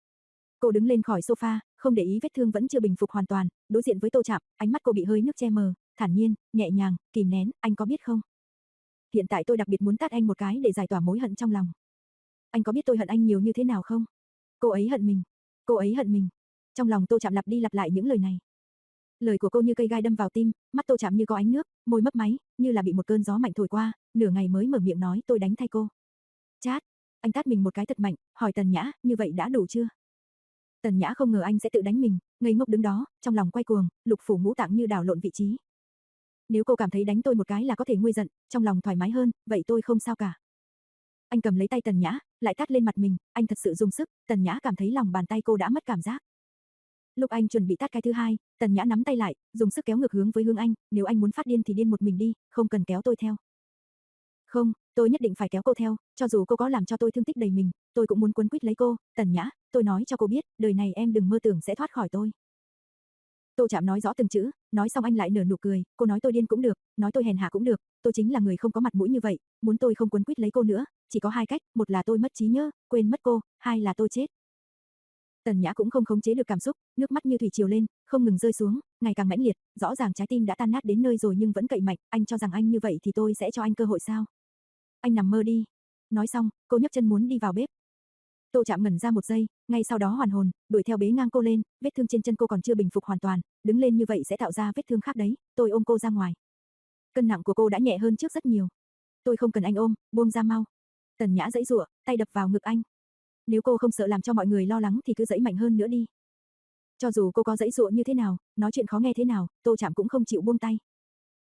Cô đứng lên khỏi sofa, không để ý vết thương vẫn chưa bình phục hoàn toàn, đối diện với Tô Trạm, ánh mắt cô bị hơi nước che mờ, thản nhiên, nhẹ nhàng, kìm nén, anh có biết không? Hiện tại tôi đặc biệt muốn tát anh một cái để giải tỏa mối hận trong lòng. Anh có biết tôi hận anh nhiều như thế nào không? Cô ấy hận mình, cô ấy hận mình. Trong lòng Tô Trạm lặp đi lặp lại những lời này. Lời của cô như cây gai đâm vào tim, mắt Tô Trạm như có ánh nước, môi mấp máy, như là bị một cơn gió mạnh thổi qua, nửa ngày mới mở miệng nói tôi đánh thay cô. Chát, anh tát mình một cái thật mạnh, hỏi Tần Nhã, như vậy đã đủ chưa? Tần Nhã không ngờ anh sẽ tự đánh mình, ngây ngốc đứng đó, trong lòng quay cuồng, lục phủ ngũ tạng như đảo lộn vị trí. Nếu cô cảm thấy đánh tôi một cái là có thể nguôi giận, trong lòng thoải mái hơn, vậy tôi không sao cả. Anh cầm lấy tay Tần Nhã, lại tát lên mặt mình, anh thật sự dùng sức, Tần Nhã cảm thấy lòng bàn tay cô đã mất cảm giác. Lúc anh chuẩn bị tát cái thứ hai, Tần Nhã nắm tay lại, dùng sức kéo ngược hướng với hướng anh, nếu anh muốn phát điên thì điên một mình đi, không cần kéo tôi theo. Không, tôi nhất định phải kéo cô theo, cho dù cô có làm cho tôi thương tích đầy mình, tôi cũng muốn quấn quýt lấy cô, Tần Nhã, tôi nói cho cô biết, đời này em đừng mơ tưởng sẽ thoát khỏi tôi. Tô Trạm nói rõ từng chữ, nói xong anh lại nở nụ cười, cô nói tôi điên cũng được, nói tôi hèn hạ cũng được, tôi chính là người không có mặt mũi như vậy, muốn tôi không quấn quýt lấy cô nữa, chỉ có hai cách, một là tôi mất trí nhớ, quên mất cô, hai là tôi chết. Tần Nhã cũng không khống chế được cảm xúc, nước mắt như thủy triều lên, không ngừng rơi xuống, ngày càng mãnh liệt, rõ ràng trái tim đã tan nát đến nơi rồi nhưng vẫn cậy mạnh, anh cho rằng anh như vậy thì tôi sẽ cho anh cơ hội sao? Anh nằm mơ đi. Nói xong, cô nhấc chân muốn đi vào bếp. Tô Trạm ngẩn ra một giây, ngay sau đó hoàn hồn, đuổi theo bế ngang cô lên, vết thương trên chân cô còn chưa bình phục hoàn toàn, đứng lên như vậy sẽ tạo ra vết thương khác đấy, tôi ôm cô ra ngoài. Cân nặng của cô đã nhẹ hơn trước rất nhiều. Tôi không cần anh ôm, buông ra mau. Tần Nhã giãy giụa, tay đập vào ngực anh. Nếu cô không sợ làm cho mọi người lo lắng thì cứ giãy mạnh hơn nữa đi. Cho dù cô có giãy giụa như thế nào, nói chuyện khó nghe thế nào, Tô Trạm cũng không chịu buông tay.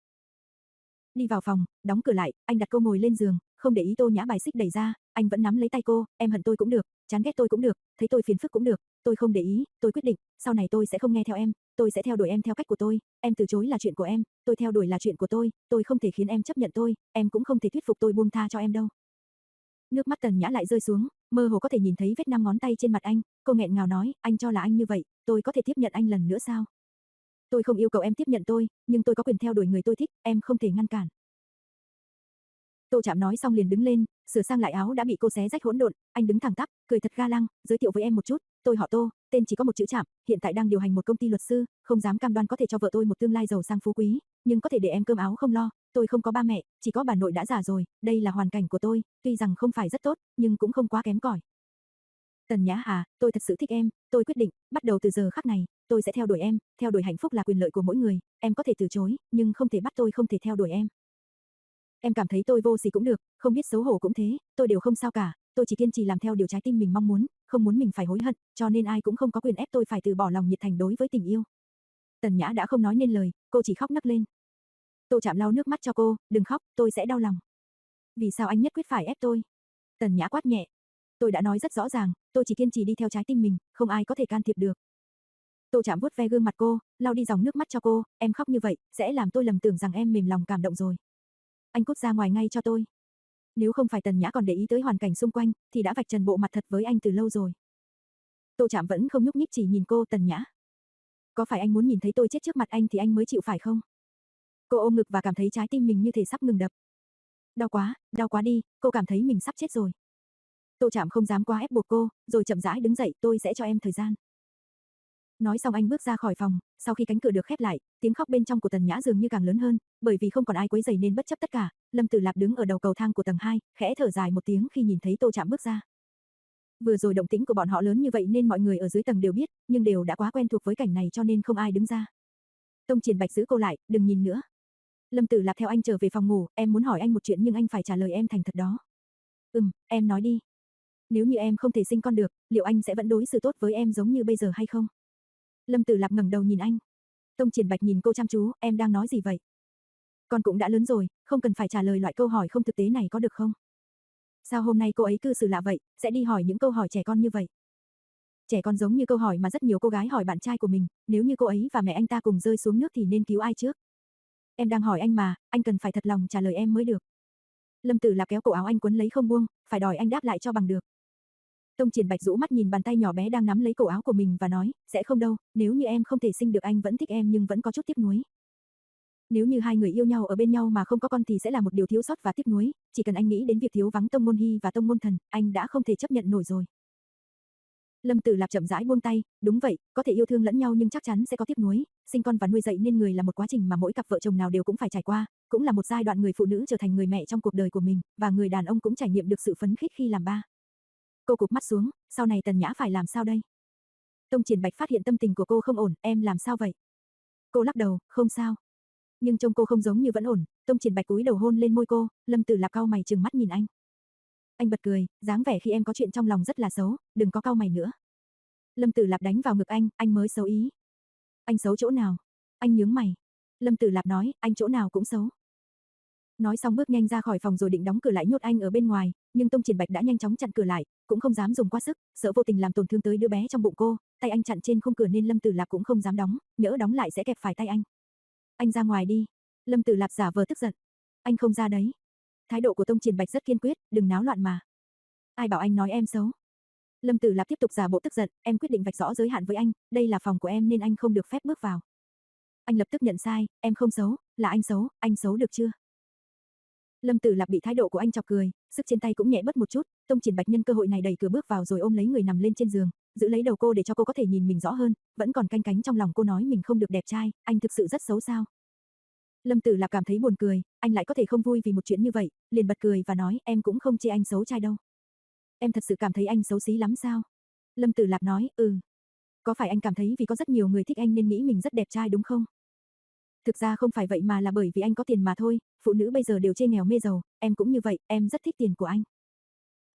Đi vào phòng, đóng cửa lại, anh đặt cô ngồi lên giường, không để ý Tô Nhã bài xích đẩy ra, anh vẫn nắm lấy tay cô, em hận tôi cũng được, chán ghét tôi cũng được, thấy tôi phiền phức cũng được, tôi không để ý, tôi quyết định, sau này tôi sẽ không nghe theo em, tôi sẽ theo đuổi em theo cách của tôi, em từ chối là chuyện của em, tôi theo đuổi là chuyện của tôi, tôi không thể khiến em chấp nhận tôi, em cũng không thể thuyết phục tôi buông tha cho em đâu. Nước mắt Tần Nhã lại rơi xuống, mơ hồ có thể nhìn thấy vết năm ngón tay trên mặt anh, cô nghẹn ngào nói, anh cho là anh như vậy, tôi có thể tiếp nhận anh lần nữa sao? Tôi không yêu cầu em tiếp nhận tôi, nhưng tôi có quyền theo đuổi người tôi thích, em không thể ngăn cản. Tô Trạm nói xong liền đứng lên, sửa sang lại áo đã bị cô xé rách hỗn độn, anh đứng thẳng tắp, cười thật ga lăng, giới thiệu với em một chút, tôi họ Tô, tên chỉ có một chữ Trạm, hiện tại đang điều hành một công ty luật sư, không dám cam đoan có thể cho vợ tôi một tương lai giàu sang phú quý, nhưng có thể để em cơm áo không lo, tôi không có ba mẹ, chỉ có bà nội đã già rồi, đây là hoàn cảnh của tôi, tuy rằng không phải rất tốt, nhưng cũng không quá kém cỏi. Tần Nhã à, tôi thật sự thích em, tôi quyết định, bắt đầu từ giờ khắc này, tôi sẽ theo đuổi em, theo đuổi hạnh phúc là quyền lợi của mỗi người, em có thể từ chối, nhưng không thể bắt tôi không thể theo đuổi em. Em cảm thấy tôi vô sỉ cũng được, không biết xấu hổ cũng thế, tôi đều không sao cả, tôi chỉ kiên trì làm theo điều trái tim mình mong muốn, không muốn mình phải hối hận, cho nên ai cũng không có quyền ép tôi phải từ bỏ lòng nhiệt thành đối với tình yêu. Tần Nhã đã không nói nên lời, cô chỉ khóc nấc lên. Tô Trạm lau nước mắt cho cô, đừng khóc, tôi sẽ đau lòng. Vì sao anh nhất quyết phải ép tôi? Tần Nhã quát nhẹ. Tôi đã nói rất rõ ràng, tôi chỉ kiên trì đi theo trái tim mình, không ai có thể can thiệp được. Tô Trạm vuốt ve gương mặt cô, lau đi dòng nước mắt cho cô, em khóc như vậy, sẽ làm tôi lầm tưởng rằng em mềm lòng cảm động rồi. Anh cút ra ngoài ngay cho tôi. Nếu không phải Tần Nhã còn để ý tới hoàn cảnh xung quanh, thì đã vạch trần bộ mặt thật với anh từ lâu rồi. Tô Trạm vẫn không nhúc nhích chỉ nhìn cô. Tần Nhã, có phải anh muốn nhìn thấy tôi chết trước mặt anh thì anh mới chịu phải không? Cô ôm ngực và cảm thấy trái tim mình như thể sắp ngừng đập. Đau quá, đau quá đi, cô cảm thấy mình sắp chết rồi. Tô Trạm không dám quá ép buộc cô, rồi chậm rãi đứng dậy, tôi sẽ cho em thời gian. Nói xong anh bước ra khỏi phòng, sau khi cánh cửa được khép lại, tiếng khóc bên trong của Tần Nhã dường như càng lớn hơn, bởi vì không còn ai quấy rầy nên bất chấp tất cả, Lâm Tử Lạp đứng ở đầu cầu thang của tầng hai, khẽ thở dài một tiếng khi nhìn thấy Tô Trạm bước ra. Vừa rồi động tĩnh của bọn họ lớn như vậy nên mọi người ở dưới tầng đều biết, nhưng đều đã quá quen thuộc với cảnh này cho nên không ai đứng ra. Tông Triển Bạch giữ cô lại, đừng nhìn nữa. Lâm Tử Lạp theo anh trở về phòng ngủ, em muốn hỏi anh một chuyện nhưng anh phải trả lời em thành thật đó. Ừm, em nói đi. Nếu như em không thể sinh con được, liệu anh sẽ vẫn đối xử tốt với em giống như bây giờ hay không? Lâm Tử Lạp ngẩng đầu nhìn anh. Tông Triển Bạch nhìn cô chăm chú, em đang nói gì vậy? Con cũng đã lớn rồi, không cần phải trả lời loại câu hỏi không thực tế này có được không? Sao hôm nay cô ấy cư xử lạ vậy, sẽ đi hỏi những câu hỏi trẻ con như vậy? Trẻ con giống như câu hỏi mà rất nhiều cô gái hỏi bạn trai của mình, nếu như cô ấy và mẹ anh ta cùng rơi xuống nước thì nên cứu ai trước? Em đang hỏi anh mà, anh cần phải thật lòng trả lời em mới được. Lâm Tử Lạp kéo cổ áo anh quấn lấy không buông, phải đòi anh đáp lại cho bằng được. Tông Triển Bạch rũ mắt nhìn bàn tay nhỏ bé đang nắm lấy cổ áo của mình và nói, sẽ không đâu, nếu như em không thể sinh được anh vẫn thích em nhưng vẫn có chút tiếc nuối. Nếu như hai người yêu nhau ở bên nhau mà không có con thì sẽ là một điều thiếu sót và tiếc nuối, chỉ cần anh nghĩ đến việc thiếu vắng Tông Môn Hy và Tông Môn Thần, anh đã không thể chấp nhận nổi rồi. Lâm Tử Lạp chậm rãi buông tay, đúng vậy, có thể yêu thương lẫn nhau nhưng chắc chắn sẽ có tiếc nuối, sinh con và nuôi dạy nên người là một quá trình mà mỗi cặp vợ chồng nào đều cũng phải trải qua, cũng là một giai đoạn người phụ nữ trở thành người mẹ trong cuộc đời của mình, và người đàn ông cũng trải nghiệm được sự phấn khích khi làm ba. Cô cụp mắt xuống, sau này Tần Nhã phải làm sao đây? Tông Triển Bạch phát hiện tâm tình của cô không ổn, em làm sao vậy? Cô lắc đầu, không sao. Nhưng trông cô không giống như vẫn ổn, Tông Triển Bạch cúi đầu hôn lên môi cô, Lâm Tử Lạp cau mày trừng mắt nhìn anh. Anh bật cười, dáng vẻ khi em có chuyện trong lòng rất là xấu, đừng có cau mày nữa. Lâm Tử Lạp đánh vào ngực anh, anh mới xấu ý. Anh xấu chỗ nào? Anh nhướng mày. Lâm Tử Lạp nói, anh chỗ nào cũng xấu. Nói xong bước nhanh ra khỏi phòng rồi định đóng cửa lại nhốt anh ở bên ngoài, nhưng Tông Triển Bạch đã nhanh chóng chặn cửa lại, cũng không dám dùng quá sức, sợ vô tình làm tổn thương tới đứa bé trong bụng cô, tay anh chặn trên khung cửa nên Lâm Tử Lạp cũng không dám đóng, nhỡ đóng lại sẽ kẹp phải tay anh. Anh ra ngoài đi. Lâm Tử Lạp giả vờ tức giận. Anh không ra đấy. Thái độ của Tông Triển Bạch rất kiên quyết, đừng náo loạn mà. Ai bảo anh nói em xấu? Lâm Tử Lạp tiếp tục giả bộ tức giận, em quyết định vạch rõ giới hạn với anh, đây là phòng của em nên anh không được phép bước vào. Anh lập tức nhận sai, em không xấu, là anh xấu, anh xấu được chưa? Lâm Tử Lạp bị thái độ của anh chọc cười, sức trên tay cũng nhẹ bớt một chút, Tông Triển Bạch nhân cơ hội này đẩy cửa bước vào rồi ôm lấy người nằm lên trên giường, giữ lấy đầu cô để cho cô có thể nhìn mình rõ hơn, vẫn còn canh cánh trong lòng cô nói mình không được đẹp trai, anh thực sự rất xấu sao? Lâm Tử Lạp cảm thấy buồn cười, anh lại có thể không vui vì một chuyện như vậy, liền bật cười và nói, em cũng không chê anh xấu trai đâu. Em thật sự cảm thấy anh xấu xí lắm sao? Lâm Tử Lạp nói, ừ. Có phải anh cảm thấy vì có rất nhiều người thích anh nên nghĩ mình rất đẹp trai đúng không? Thực ra không phải vậy mà là bởi vì anh có tiền mà thôi, phụ nữ bây giờ đều chê nghèo mê giàu, em cũng như vậy, em rất thích tiền của anh.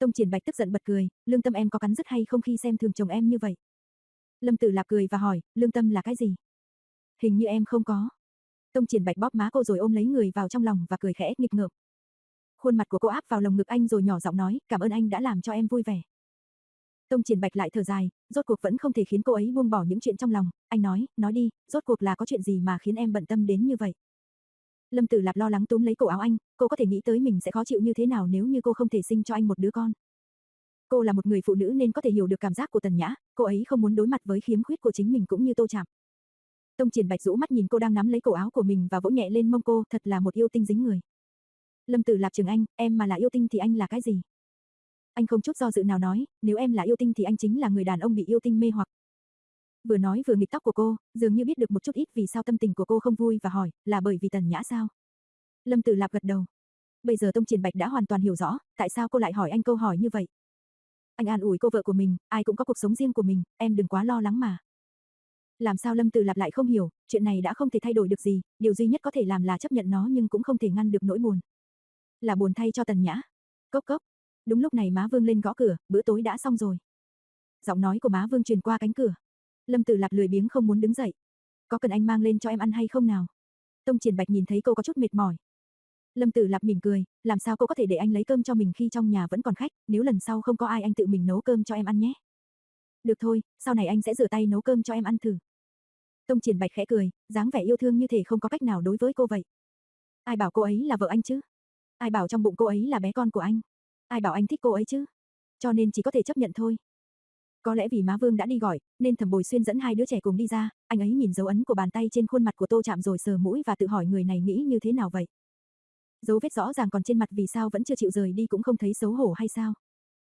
Tông Triển Bạch tức giận bật cười, lương tâm em có cắn rứt hay không khi xem thường chồng em như vậy? Lâm Tử Lạp cười và hỏi, lương tâm là cái gì? Hình như em không có. Tông Triển Bạch bóp má cô rồi ôm lấy người vào trong lòng và cười khẽ nghịch ngợm. Khuôn mặt của cô áp vào lồng ngực anh rồi nhỏ giọng nói, cảm ơn anh đã làm cho em vui vẻ. Tông Triển Bạch lại thở dài, rốt cuộc vẫn không thể khiến cô ấy buông bỏ những chuyện trong lòng, anh nói, nói đi, rốt cuộc là có chuyện gì mà khiến em bận tâm đến như vậy? Lâm Tử Lạp lo lắng túm lấy cổ áo anh, cô có thể nghĩ tới mình sẽ khó chịu như thế nào nếu như cô không thể sinh cho anh một đứa con. Cô là một người phụ nữ nên có thể hiểu được cảm giác của Tần Nhã, cô ấy không muốn đối mặt với khiếm khuyết của chính mình cũng như Tô Trạm. Tông Triển Bạch rũ mắt nhìn cô đang nắm lấy cổ áo của mình và vỗ nhẹ lên mông cô, thật là một yêu tinh dính người. Lâm Tử Lạp chừng anh, em mà là yêu tinh thì anh là cái gì? Anh không chút do dự nào nói, nếu em là yêu tinh thì anh chính là người đàn ông bị yêu tinh mê hoặc. Vừa nói vừa nghịch tóc của cô, dường như biết được một chút ít vì sao tâm tình của cô không vui và hỏi, là bởi vì Tần Nhã sao? Lâm Tử Lạp gật đầu. Bây giờ Tông Triển Bạch đã hoàn toàn hiểu rõ, tại sao cô lại hỏi anh câu hỏi như vậy. Anh an ủi cô vợ của mình, ai cũng có cuộc sống riêng của mình, em đừng quá lo lắng mà. Làm sao Lâm Tử Lạp lại không hiểu, chuyện này đã không thể thay đổi được gì, điều duy nhất có thể làm là chấp nhận nó nhưng cũng không thể ngăn được nỗi buồn. Là buồn thay cho Tần Nhã. Cốc cốc. Đúng lúc này má Vương lên gõ cửa, bữa tối đã xong rồi. Giọng nói của má Vương truyền qua cánh cửa. Lâm Tử Lạp lười biếng không muốn đứng dậy. Có cần anh mang lên cho em ăn hay không nào? Tông Triển Bạch nhìn thấy cô có chút mệt mỏi. Lâm Tử Lạp mỉm cười, làm sao cô có thể để anh lấy cơm cho mình khi trong nhà vẫn còn khách, nếu lần sau không có ai anh tự mình nấu cơm cho em ăn nhé. Được thôi, sau này anh sẽ rửa tay nấu cơm cho em ăn thử. Tông Triển Bạch khẽ cười, dáng vẻ yêu thương như thể không có cách nào đối với cô vậy. Ai bảo cô ấy là vợ anh chứ? Ai bảo trong bụng cô ấy là bé con của anh? Ai bảo anh thích cô ấy chứ? Cho nên chỉ có thể chấp nhận thôi. Có lẽ vì má Vương đã đi gọi, nên Thẩm Bồi Xuyên dẫn hai đứa trẻ cùng đi ra, anh ấy nhìn dấu ấn của bàn tay trên khuôn mặt của Tô Trạm rồi sờ mũi và tự hỏi người này nghĩ như thế nào vậy. Dấu vết rõ ràng còn trên mặt vì sao vẫn chưa chịu rời đi cũng không thấy xấu hổ hay sao?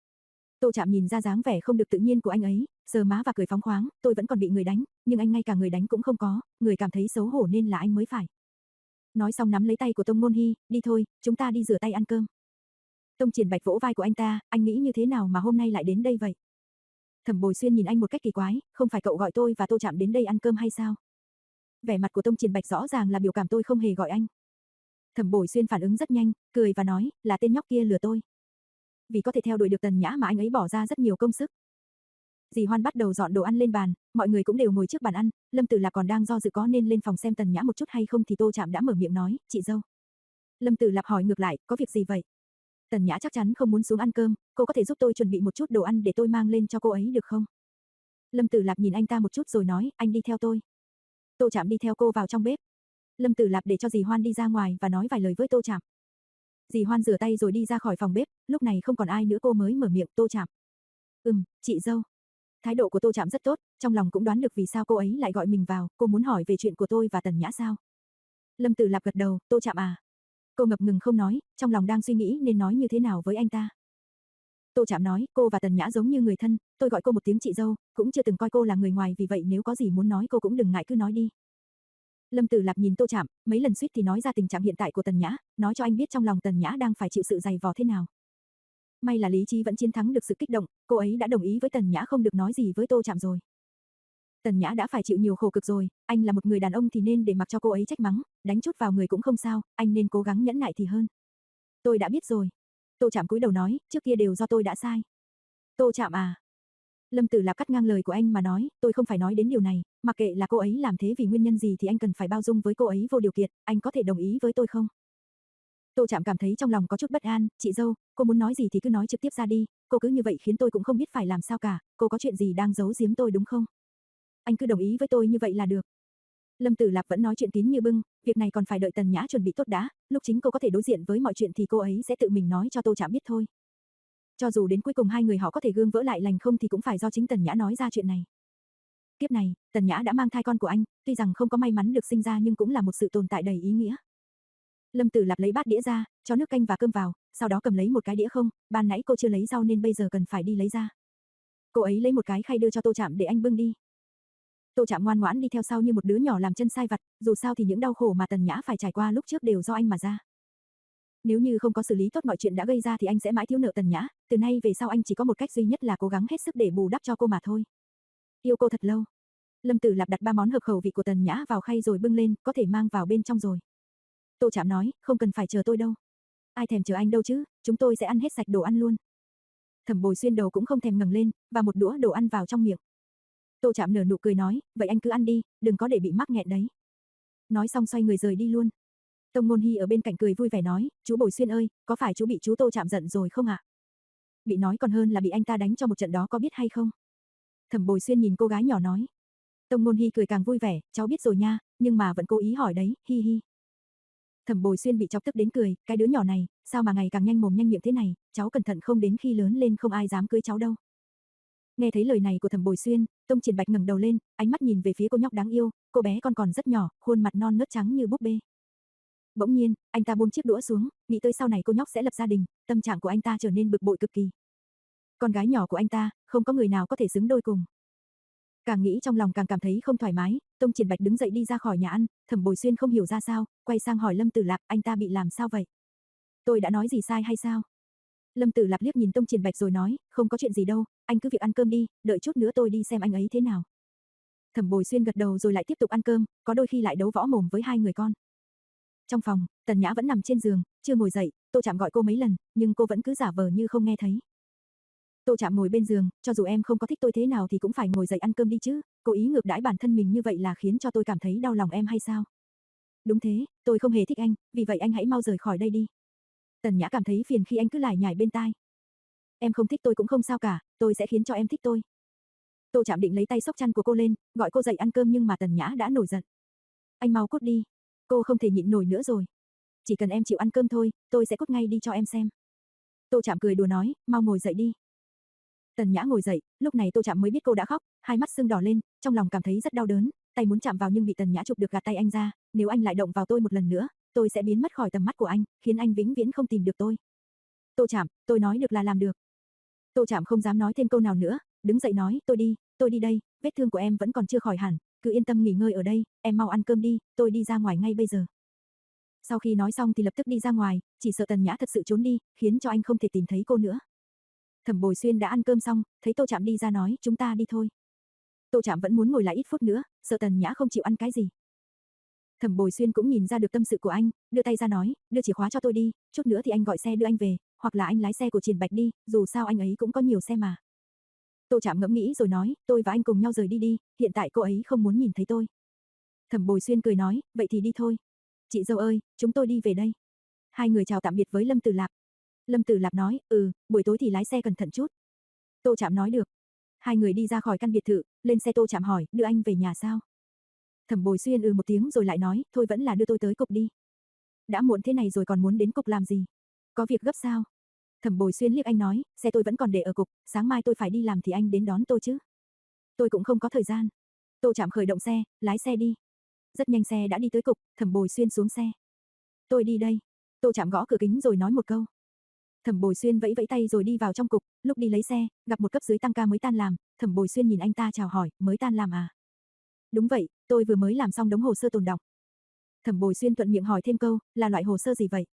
Tô Trạm nhìn ra dáng vẻ không được tự nhiên của anh ấy, sờ má và cười phóng khoáng, tôi vẫn còn bị người đánh, nhưng anh ngay cả người đánh cũng không có, người cảm thấy xấu hổ nên là anh mới phải. Nói xong nắm lấy tay của Tông Ngôn Hi, đi thôi, chúng ta đi rửa tay ăn cơm. Tông Triển Bạch vỗ vai của anh ta, anh nghĩ như thế nào mà hôm nay lại đến đây vậy? Thẩm Bồi Xuyên nhìn anh một cách kỳ quái, không phải cậu gọi tôi và Tô Trạm đến đây ăn cơm hay sao? Vẻ mặt của Tông Triển Bạch rõ ràng là biểu cảm tôi không hề gọi anh. Thẩm Bồi Xuyên phản ứng rất nhanh, cười và nói, là tên nhóc kia lừa tôi. Vì có thể theo đuổi được Tần Nhã mà anh ấy bỏ ra rất nhiều công sức. Dì Hoan bắt đầu dọn đồ ăn lên bàn, mọi người cũng đều ngồi trước bàn ăn, Lâm Tử Lạp còn đang do dự có nên lên phòng xem Tần Nhã một chút hay không thì Tô Trạm đã mở miệng nói, chị dâu. Lâm Tử Lạp hỏi ngược lại, có việc gì vậy? Tần Nhã chắc chắn không muốn xuống ăn cơm, cô có thể giúp tôi chuẩn bị một chút đồ ăn để tôi mang lên cho cô ấy được không? Lâm Tử Lạp nhìn anh ta một chút rồi nói, anh đi theo tôi. Tô Trạm đi theo cô vào trong bếp. Lâm Tử Lạp để cho dì Hoan đi ra ngoài và nói vài lời với Tô Trạm. Dì Hoan rửa tay rồi đi ra khỏi phòng bếp, lúc này không còn ai nữa cô mới mở miệng, Tô Trạm. Ừm, chị dâu. Thái độ của Tô Trạm rất tốt, trong lòng cũng đoán được vì sao cô ấy lại gọi mình vào, cô muốn hỏi về chuyện của tôi và Tần Nhã sao? Lâm Tử Lạp gật đầu, Tô Trạm à. Cô ngập ngừng không nói, trong lòng đang suy nghĩ nên nói như thế nào với anh ta. Tô Trạm nói, cô và Tần Nhã giống như người thân, tôi gọi cô một tiếng chị dâu, cũng chưa từng coi cô là người ngoài vì vậy nếu có gì muốn nói cô cũng đừng ngại cứ nói đi. Lâm Tử Lạp nhìn Tô Trạm, mấy lần suýt thì nói ra tình trạng hiện tại của Tần Nhã, nói cho anh biết trong lòng Tần Nhã đang phải chịu sự dày vò thế nào. May là lý trí vẫn chiến thắng được sự kích động, cô ấy đã đồng ý với Tần Nhã không được nói gì với Tô Trạm rồi. Tần Nhã đã phải chịu nhiều khổ cực rồi, anh là một người đàn ông thì nên để mặc cho cô ấy trách mắng, đánh chút vào người cũng không sao, anh nên cố gắng nhẫn nại thì hơn. Tôi đã biết rồi. Tô Trạm cúi đầu nói, trước kia đều do tôi đã sai. Tô Trạm à. Lâm Tử Lạp cắt ngang lời của anh mà nói, tôi không phải nói đến điều này, mặc kệ là cô ấy làm thế vì nguyên nhân gì thì anh cần phải bao dung với cô ấy vô điều kiện, anh có thể đồng ý với tôi không? Tô Trạm cảm thấy trong lòng có chút bất an, chị dâu, cô muốn nói gì thì cứ nói trực tiếp ra đi, cô cứ như vậy khiến tôi cũng không biết phải làm sao cả, cô có chuyện gì đang giấu giếm tôi đúng không? Anh cứ đồng ý với tôi như vậy là được. Lâm Tử Lạp vẫn nói chuyện kín như bưng, việc này còn phải đợi Tần Nhã chuẩn bị tốt đã, lúc chính cô có thể đối diện với mọi chuyện thì cô ấy sẽ tự mình nói cho Tô Trạm biết thôi. Cho dù đến cuối cùng hai người họ có thể gương vỡ lại lành không thì cũng phải do chính Tần Nhã nói ra chuyện này. Kiếp này, Tần Nhã đã mang thai con của anh, tuy rằng không có may mắn được sinh ra nhưng cũng là một sự tồn tại đầy ý nghĩa. Lâm Tử Lạp lấy bát đĩa ra, cho nước canh và cơm vào, sau đó cầm lấy một cái đĩa không, ban nãy cô chưa lấy rau nên bây giờ cần phải đi lấy ra. Cô ấy lấy một cái khay đưa cho Tô Trạm để anh bưng đi. Tô Trạm ngoan ngoãn đi theo sau như một đứa nhỏ làm chân sai vặt, dù sao thì những đau khổ mà Tần Nhã phải trải qua lúc trước đều do anh mà ra. Nếu như không có xử lý tốt mọi chuyện đã gây ra thì anh sẽ mãi thiếu nợ Tần Nhã, từ nay về sau anh chỉ có một cách duy nhất là cố gắng hết sức để bù đắp cho cô mà thôi. Yêu cô thật lâu. Lâm Tử Lạp đặt ba món hợp khẩu vị của Tần Nhã vào khay rồi bưng lên, có thể mang vào bên trong rồi. Tô Trạm nói, không cần phải chờ tôi đâu. Ai thèm chờ anh đâu chứ, chúng tôi sẽ ăn hết sạch đồ ăn luôn. Thẩm Bồi Xuyên đầu cũng không thèm ngẩng lên, và một đũa đồ ăn vào trong miệng. Tô Trạm nở nụ cười nói, vậy anh cứ ăn đi, đừng có để bị mắc nghẹn đấy. Nói xong xoay người rời đi luôn. Tông Ngôn Hi ở bên cạnh cười vui vẻ nói, chú Bồi Xuyên ơi, có phải chú bị chú Tô Trạm giận rồi không ạ? Bị nói còn hơn là bị anh ta đánh cho một trận đó có biết hay không? Thẩm Bồi Xuyên nhìn cô gái nhỏ nói. Tông Ngôn Hi cười càng vui vẻ, cháu biết rồi nha, nhưng mà vẫn cố ý hỏi đấy, hi hi. Thẩm Bồi Xuyên bị chọc tức đến cười, cái đứa nhỏ này, sao mà ngày càng nhanh mồm nhanh miệng thế này, cháu cẩn thận không đến khi lớn lên không ai dám cưới cháu đâu. Nghe thấy lời này của Thẩm Bồi Xuyên, Tông Triển Bạch ngẩng đầu lên, ánh mắt nhìn về phía cô nhóc đáng yêu, cô bé con còn rất nhỏ, khuôn mặt non nớt trắng như búp bê. Bỗng nhiên, anh ta buông chiếc đũa xuống, nghĩ tới sau này cô nhóc sẽ lập gia đình, tâm trạng của anh ta trở nên bực bội cực kỳ. Con gái nhỏ của anh ta, không có người nào có thể xứng đôi cùng. Càng nghĩ trong lòng càng cảm thấy không thoải mái, Tông Triển Bạch đứng dậy đi ra khỏi nhà ăn, Thẩm Bồi Xuyên không hiểu ra sao, quay sang hỏi Lâm Tử Lạp, anh ta bị làm sao vậy? Tôi đã nói gì sai hay sao? Lâm Tử Lạp liếc nhìn Tông Triển Bạch rồi nói, không có chuyện gì đâu, anh cứ việc ăn cơm đi, đợi chút nữa tôi đi xem anh ấy thế nào. Thẩm Bồi Xuyên gật đầu rồi lại tiếp tục ăn cơm, có đôi khi lại đấu võ mồm với hai người con. Trong phòng, Tần Nhã vẫn nằm trên giường, chưa ngồi dậy, Tô Trạm gọi cô mấy lần, nhưng cô vẫn cứ giả vờ như không nghe thấy. Tô Trạm ngồi bên giường, cho dù em không có thích tôi thế nào thì cũng phải ngồi dậy ăn cơm đi chứ, cố ý ngược đãi bản thân mình như vậy là khiến cho tôi cảm thấy đau lòng em hay sao? Đúng thế, tôi không hề thích anh, vì vậy anh hãy mau rời khỏi đây đi. Tần Nhã cảm thấy phiền khi anh cứ lải nhải bên tai. Em không thích tôi cũng không sao cả, tôi sẽ khiến cho em thích tôi. Tô Trạm định lấy tay xốc chăn của cô lên, gọi cô dậy ăn cơm nhưng mà Tần Nhã đã nổi giận. Anh mau cút đi, cô không thể nhịn nổi nữa rồi. Chỉ cần em chịu ăn cơm thôi, tôi sẽ cút ngay đi cho em xem. Tô Trạm cười đùa nói, mau ngồi dậy đi. Tần Nhã ngồi dậy, lúc này Tô Trạm mới biết cô đã khóc, hai mắt sưng đỏ lên, trong lòng cảm thấy rất đau đớn, tay muốn chạm vào nhưng bị Tần Nhã chụp được gạt tay anh ra, nếu anh lại động vào tôi một lần nữa, tôi sẽ biến mất khỏi tầm mắt của anh, khiến anh vĩnh viễn không tìm được tôi. Tô Trạm, tôi nói được là làm được. Tô Trạm không dám nói thêm câu nào nữa, đứng dậy nói, tôi đi, tôi đi đây, vết thương của em vẫn còn chưa khỏi hẳn, cứ yên tâm nghỉ ngơi ở đây, em mau ăn cơm đi, tôi đi ra ngoài ngay bây giờ. Sau khi nói xong thì lập tức đi ra ngoài, chỉ sợ Tần Nhã thật sự trốn đi, khiến cho anh không thể tìm thấy cô nữa. Thẩm Bồi Xuyên đã ăn cơm xong, thấy Tô Trạm đi ra nói, chúng ta đi thôi. Tô Trạm vẫn muốn ngồi lại ít phút nữa, sợ Tần Nhã không chịu ăn cái gì. Thẩm Bồi Xuyên cũng nhìn ra được tâm sự của anh, đưa tay ra nói, đưa chìa khóa cho tôi đi, chút nữa thì anh gọi xe đưa anh về, hoặc là anh lái xe của Triển Bạch đi, dù sao anh ấy cũng có nhiều xe mà. Tô Trạm ngẫm nghĩ rồi nói, tôi và anh cùng nhau rời đi đi, hiện tại cô ấy không muốn nhìn thấy tôi. Thẩm Bồi Xuyên cười nói, vậy thì đi thôi. Chị dâu ơi, chúng tôi đi về đây. Hai người chào tạm biệt với Lâm Tử Lạp. Lâm Tử Lạp nói, ừ, buổi tối thì lái xe cẩn thận chút. Tô Trạm nói được. Hai người đi ra khỏi căn biệt thự, lên xe Tô Trạm hỏi, đưa anh về nhà sao? Thẩm Bồi Xuyên ừ một tiếng rồi lại nói, thôi vẫn là đưa tôi tới cục đi. Đã muộn thế này rồi còn muốn đến cục làm gì? Có việc gấp sao? Thẩm Bồi Xuyên liếc anh nói, xe tôi vẫn còn để ở cục, sáng mai tôi phải đi làm thì anh đến đón tôi chứ. Tôi cũng không có thời gian. Tô Trạm khởi động xe, lái xe đi. Rất nhanh xe đã đi tới cục, Thẩm Bồi Xuyên xuống xe. Tôi đi đây. Tô Trạm gõ cửa kính rồi nói một câu. Thẩm Bồi Xuyên vẫy vẫy tay rồi đi vào trong cục, lúc đi lấy xe, gặp một cấp dưới tăng ca mới tan làm, Thẩm Bồi Xuyên nhìn anh ta chào hỏi, mới tan làm à? Đúng vậy, tôi vừa mới làm xong đống hồ sơ tồn đọng. Thẩm Bồi Xuyên thuận miệng hỏi thêm câu, là loại hồ sơ gì vậy?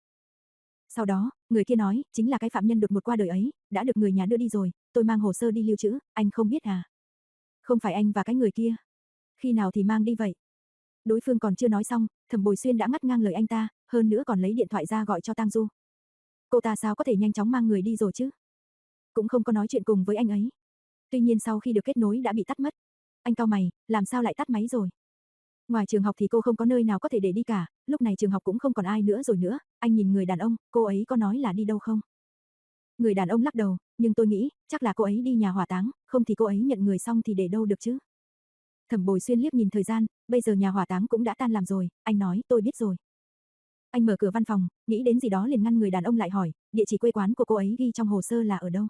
Sau đó, người kia nói, chính là cái phạm nhân đột ngột qua đời ấy, đã được người nhà đưa đi rồi, tôi mang hồ sơ đi lưu trữ, anh không biết à? Không phải anh và cái người kia. Khi nào thì mang đi vậy? Đối phương còn chưa nói xong, Thẩm Bồi Xuyên đã ngắt ngang lời anh ta, hơn nữa còn lấy điện thoại ra gọi cho Tang Du. Cô ta sao có thể nhanh chóng mang người đi rồi chứ? Cũng không có nói chuyện cùng với anh ấy. Tuy nhiên sau khi được kết nối đã bị tắt mất. Anh cau mày, làm sao lại tắt máy rồi? Ngoài trường học thì cô không có nơi nào có thể để đi cả, lúc này trường học cũng không còn ai nữa rồi nữa, anh nhìn người đàn ông, cô ấy có nói là đi đâu không? Người đàn ông lắc đầu, nhưng tôi nghĩ, chắc là cô ấy đi nhà hỏa táng, không thì cô ấy nhận người xong thì để đâu được chứ? Thẩm Bồi Xuyên liếc nhìn thời gian, bây giờ nhà hỏa táng cũng đã tan làm rồi, anh nói, tôi biết rồi. Anh mở cửa văn phòng, nghĩ đến gì đó liền ngăn người đàn ông lại hỏi, địa chỉ quê quán của cô ấy ghi trong hồ sơ là ở đâu?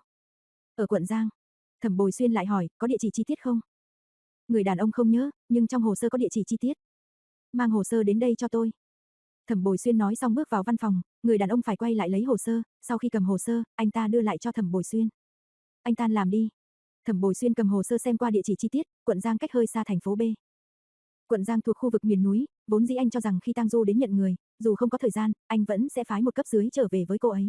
Ở quận Giang. Thẩm Bồi Xuyên lại hỏi, có địa chỉ chi tiết không? Người đàn ông không nhớ, nhưng trong hồ sơ có địa chỉ chi tiết. Mang hồ sơ đến đây cho tôi. Thẩm Bồi Xuyên nói xong bước vào văn phòng, người đàn ông phải quay lại lấy hồ sơ, sau khi cầm hồ sơ, anh ta đưa lại cho Thẩm Bồi Xuyên. Anh tan làm đi. Thẩm Bồi Xuyên cầm hồ sơ xem qua địa chỉ chi tiết, quận Giang cách hơi xa thành phố B. Quận Giang thuộc khu vực miền núi, vốn dĩ anh cho rằng khi Tang Du đến nhận người, dù không có thời gian, anh vẫn sẽ phái một cấp dưới trở về với cô ấy.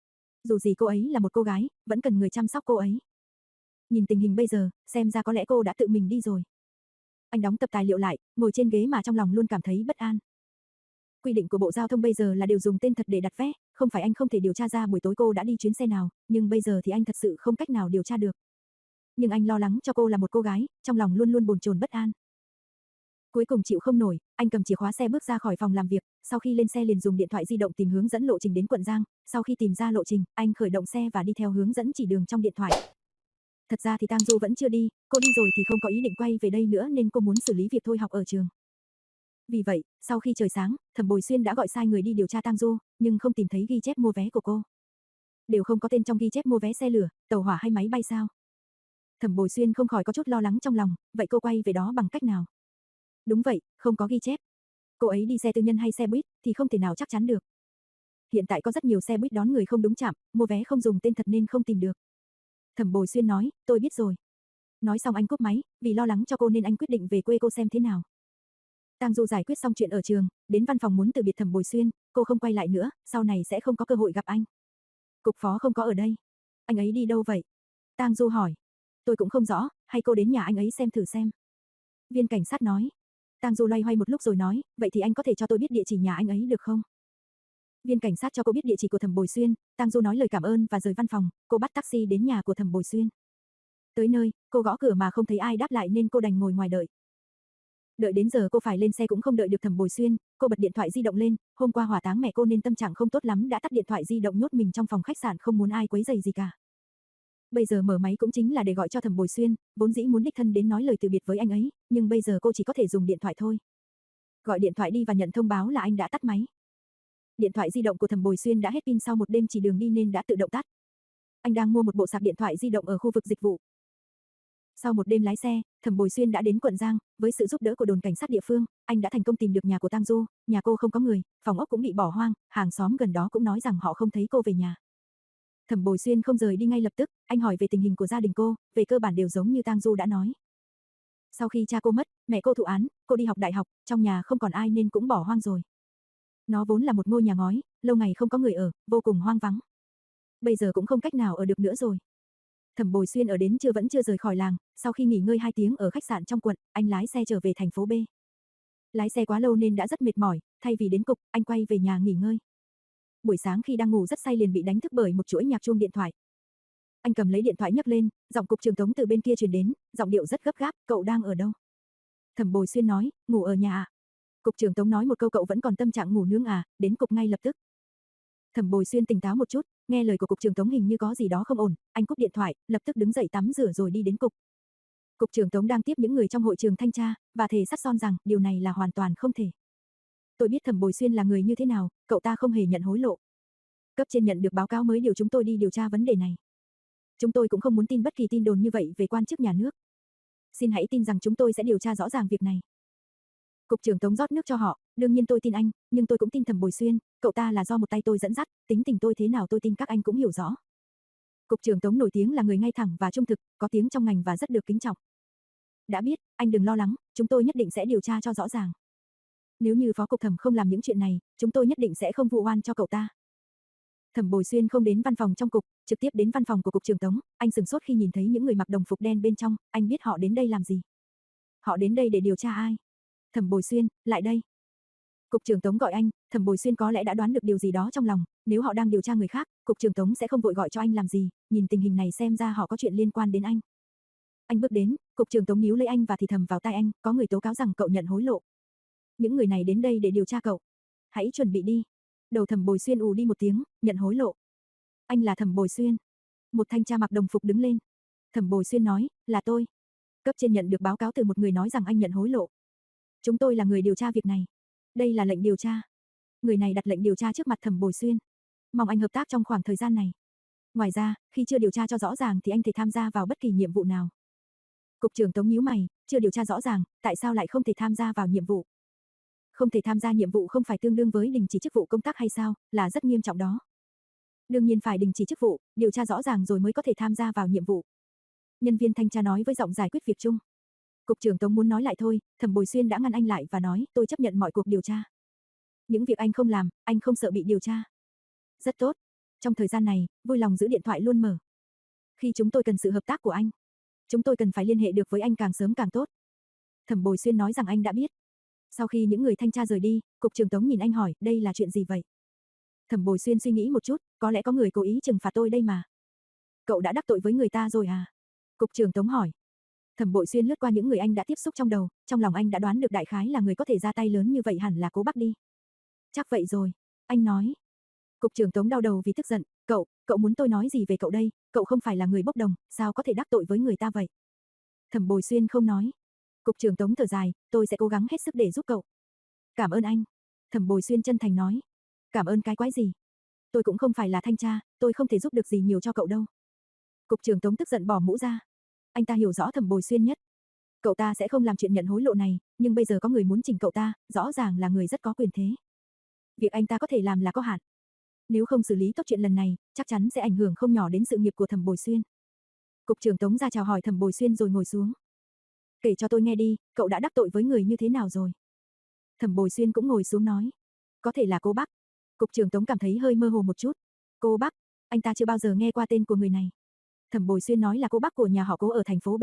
Dù gì cô ấy là một cô gái, vẫn cần người chăm sóc cô ấy. Nhìn tình hình bây giờ, xem ra có lẽ cô đã tự mình đi rồi. Anh đóng tập tài liệu lại, ngồi trên ghế mà trong lòng luôn cảm thấy bất an. Quy định của Bộ Giao thông bây giờ là đều dùng tên thật để đặt vé, không phải anh không thể điều tra ra buổi tối cô đã đi chuyến xe nào, nhưng bây giờ thì anh thật sự không cách nào điều tra được. Nhưng anh lo lắng cho cô là một cô gái, trong lòng luôn luôn bồn chồn bất an. Cuối cùng chịu không nổi, anh cầm chìa khóa xe bước ra khỏi phòng làm việc, sau khi lên xe liền dùng điện thoại di động tìm hướng dẫn lộ trình đến quận Giang, sau khi tìm ra lộ trình, anh khởi động xe và đi theo hướng dẫn chỉ đường trong điện thoại. Thật ra thì Tang Du vẫn chưa đi, cô đi rồi thì không có ý định quay về đây nữa nên cô muốn xử lý việc thôi học ở trường. Vì vậy, sau khi trời sáng, Thẩm Bồi Xuyên đã gọi sai người đi điều tra Tang Du, nhưng không tìm thấy ghi chép mua vé của cô. Đều không có tên trong ghi chép mua vé xe lửa, tàu hỏa hay máy bay sao? Thẩm Bồi Xuyên không khỏi có chút lo lắng trong lòng, vậy cô quay về đó bằng cách nào? Đúng vậy, không có ghi chép. Cô ấy đi xe tư nhân hay xe buýt thì không thể nào chắc chắn được. Hiện tại có rất nhiều xe buýt đón người không đúng trạm, mua vé không dùng tên thật nên không tìm được. Thẩm Bồi Xuyên nói, tôi biết rồi. Nói xong anh cúp máy, vì lo lắng cho cô nên anh quyết định về quê cô xem thế nào. Tang Du giải quyết xong chuyện ở trường, đến văn phòng muốn từ biệt Thẩm Bồi Xuyên, cô không quay lại nữa, sau này sẽ không có cơ hội gặp anh. Cục phó không có ở đây. Anh ấy đi đâu vậy? Tang Du hỏi. Tôi cũng không rõ, hay cô đến nhà anh ấy xem thử xem. Viên cảnh sát nói. Tang Du loay hoay một lúc rồi nói, vậy thì anh có thể cho tôi biết địa chỉ nhà anh ấy được không? Viên cảnh sát cho cô biết địa chỉ của Thẩm Bồi Xuyên, Tang Du nói lời cảm ơn và rời văn phòng, cô bắt taxi đến nhà của Thẩm Bồi Xuyên. Tới nơi, cô gõ cửa mà không thấy ai đáp lại nên cô đành ngồi ngoài đợi. Đợi đến giờ cô phải lên xe cũng không đợi được Thẩm Bồi Xuyên, cô bật điện thoại di động lên, hôm qua hỏa táng mẹ cô nên tâm trạng không tốt lắm đã tắt điện thoại di động nhốt mình trong phòng khách sạn không muốn ai quấy rầy gì cả. Bây giờ mở máy cũng chính là để gọi cho Thẩm Bồi Xuyên, vốn dĩ muốn đích thân đến nói lời từ biệt với anh ấy, nhưng bây giờ cô chỉ có thể dùng điện thoại thôi. Gọi điện thoại đi và nhận thông báo là anh đã tắt máy. Điện thoại di động của Thẩm Bồi Xuyên đã hết pin sau một đêm chỉ đường đi nên đã tự động tắt. Anh đang mua một bộ sạc điện thoại di động ở khu vực dịch vụ. Sau một đêm lái xe, Thẩm Bồi Xuyên đã đến quận Giang, với sự giúp đỡ của đồn cảnh sát địa phương, anh đã thành công tìm được nhà của Tang Du, nhà cô không có người, phòng ốc cũng bị bỏ hoang, hàng xóm gần đó cũng nói rằng họ không thấy cô về nhà. Thẩm Bồi Xuyên không rời đi ngay lập tức, anh hỏi về tình hình của gia đình cô, về cơ bản đều giống như Tang Du đã nói. Sau khi cha cô mất, mẹ cô thụ án, cô đi học đại học, trong nhà không còn ai nên cũng bỏ hoang rồi. Nó vốn là một ngôi nhà ngói, lâu ngày không có người ở, vô cùng hoang vắng. Bây giờ cũng không cách nào ở được nữa rồi. Thẩm Bồi Xuyên ở đến trưa vẫn chưa rời khỏi làng, sau khi nghỉ ngơi hai tiếng ở khách sạn trong quận, anh lái xe trở về thành phố B. Lái xe quá lâu nên đã rất mệt mỏi, thay vì đến cục, anh quay về nhà nghỉ ngơi. Buổi sáng khi đang ngủ rất say liền bị đánh thức bởi một chuỗi nhạc chuông điện thoại. Anh cầm lấy điện thoại nhấc lên, giọng cục trưởng Tống từ bên kia truyền đến, giọng điệu rất gấp gáp, cậu đang ở đâu? Thẩm Bồi Xuyên nói, ngủ ở nhà à? Cục trưởng Tống nói một câu cậu vẫn còn tâm trạng ngủ nướng à, đến cục ngay lập tức. Thẩm Bồi Xuyên tỉnh táo một chút, nghe lời của cục trưởng Tống hình như có gì đó không ổn, anh cúp điện thoại, lập tức đứng dậy tắm rửa rồi đi đến cục. Cục trưởng Tống đang tiếp những người trong hội trường thanh tra, và thề sắt son rằng điều này là hoàn toàn không thể. Tôi biết Thẩm Bồi Xuyên là người như thế nào, cậu ta không hề nhận hối lộ. Cấp trên nhận được báo cáo mới điều chúng tôi đi điều tra vấn đề này. Chúng tôi cũng không muốn tin bất kỳ tin đồn như vậy về quan chức nhà nước. Xin hãy tin rằng chúng tôi sẽ điều tra rõ ràng việc này. Cục trưởng Tống rót nước cho họ, đương nhiên tôi tin anh, nhưng tôi cũng tin Thẩm Bồi Xuyên, cậu ta là do một tay tôi dẫn dắt, tính tình tôi thế nào tôi tin các anh cũng hiểu rõ. Cục trưởng Tống nổi tiếng là người ngay thẳng và trung thực, có tiếng trong ngành và rất được kính trọng. Đã biết, anh đừng lo lắng, chúng tôi nhất định sẽ điều tra cho rõ ràng. Nếu như phó cục thẩm không làm những chuyện này, chúng tôi nhất định sẽ không vụ oan cho cậu ta. Thẩm Bồi Xuyên không đến văn phòng trong cục, trực tiếp đến văn phòng của cục trưởng Tống, anh sửng sốt khi nhìn thấy những người mặc đồng phục đen bên trong, anh biết họ đến đây làm gì. Họ đến đây để điều tra ai? Thẩm Bồi Xuyên, lại đây. Cục trưởng Tống gọi anh, Thẩm Bồi Xuyên có lẽ đã đoán được điều gì đó trong lòng, nếu họ đang điều tra người khác, cục trưởng Tống sẽ không vội gọi cho anh làm gì, nhìn tình hình này xem ra họ có chuyện liên quan đến anh. Anh bước đến, cục trưởng Tống níu lấy anh và thì thầm vào tai anh, có người tố cáo rằng cậu nhận hối lộ. Những người này đến đây để điều tra cậu. Hãy chuẩn bị đi. Đầu Thẩm Bồi Xuyên ù đi một tiếng, nhận hối lộ. Anh là Thẩm Bồi Xuyên. Một thanh tra mặc đồng phục đứng lên. Thẩm Bồi Xuyên nói, là tôi. Cấp trên nhận được báo cáo từ một người nói rằng anh nhận hối lộ. Chúng tôi là người điều tra việc này. Đây là lệnh điều tra. Người này đặt lệnh điều tra trước mặt Thẩm Bồi Xuyên. Mong anh hợp tác trong khoảng thời gian này. Ngoài ra, khi chưa điều tra cho rõ ràng thì anh thể tham gia vào bất kỳ nhiệm vụ nào. Cục trưởng Tống nhíu mày, chưa điều tra rõ ràng, tại sao lại không thể tham gia vào nhiệm vụ? Không thể tham gia nhiệm vụ không phải tương đương với đình chỉ chức vụ công tác hay sao, là rất nghiêm trọng đó. Đương nhiên phải đình chỉ chức vụ, điều tra rõ ràng rồi mới có thể tham gia vào nhiệm vụ. Nhân viên thanh tra nói với giọng giải quyết việc chung. Cục trưởng Tống muốn nói lại thôi, Thẩm Bồi Xuyên đã ngăn anh lại và nói, tôi chấp nhận mọi cuộc điều tra. Những việc anh không làm, anh không sợ bị điều tra. Rất tốt. Trong thời gian này, vui lòng giữ điện thoại luôn mở. Khi chúng tôi cần sự hợp tác của anh, chúng tôi cần phải liên hệ được với anh càng sớm càng tốt. Thẩm Bồi Xuyên nói rằng anh đã biết. Sau khi những người thanh tra rời đi, cục trưởng Tống nhìn anh hỏi, đây là chuyện gì vậy? Thẩm Bồi Xuyên suy nghĩ một chút, có lẽ có người cố ý trừng phạt tôi đây mà. Cậu đã đắc tội với người ta rồi à? Cục trưởng Tống hỏi. Thẩm Bội Xuyên lướt qua những người anh đã tiếp xúc trong đầu, trong lòng anh đã đoán được đại khái là người có thể ra tay lớn như vậy hẳn là Cố Bắc đi. Chắc vậy rồi, anh nói. Cục trưởng Tống đau đầu vì tức giận, cậu, cậu muốn tôi nói gì về cậu đây, cậu không phải là người bốc đồng, sao có thể đắc tội với người ta vậy? Thẩm Bồi Xuyên không nói. Cục trưởng Tống thở dài, tôi sẽ cố gắng hết sức để giúp cậu. Cảm ơn anh. Thẩm Bồi Xuyên chân thành nói. Cảm ơn cái quái gì? Tôi cũng không phải là thanh tra, tôi không thể giúp được gì nhiều cho cậu đâu. Cục trưởng Tống tức giận bỏ mũ ra. Anh ta hiểu rõ Thẩm Bồi Xuyên nhất. Cậu ta sẽ không làm chuyện nhận hối lộ này, nhưng bây giờ có người muốn chỉnh cậu ta, rõ ràng là người rất có quyền thế. Việc anh ta có thể làm là có hạn. Nếu không xử lý tốt chuyện lần này, chắc chắn sẽ ảnh hưởng không nhỏ đến sự nghiệp của Thẩm Bồi Xuyên. Cục trưởng Tống ra chào hỏi Thẩm Bồi Xuyên rồi ngồi xuống. Kể cho tôi nghe đi, cậu đã đắc tội với người như thế nào rồi? Thẩm Bồi Xuyên cũng ngồi xuống nói. Có thể là Cố Bắc. Cục trưởng Tống cảm thấy hơi mơ hồ một chút. Cố Bắc, anh ta chưa bao giờ nghe qua tên của người này. Thẩm Bồi Xuyên nói là Cố Bắc của nhà họ Cố ở thành phố B.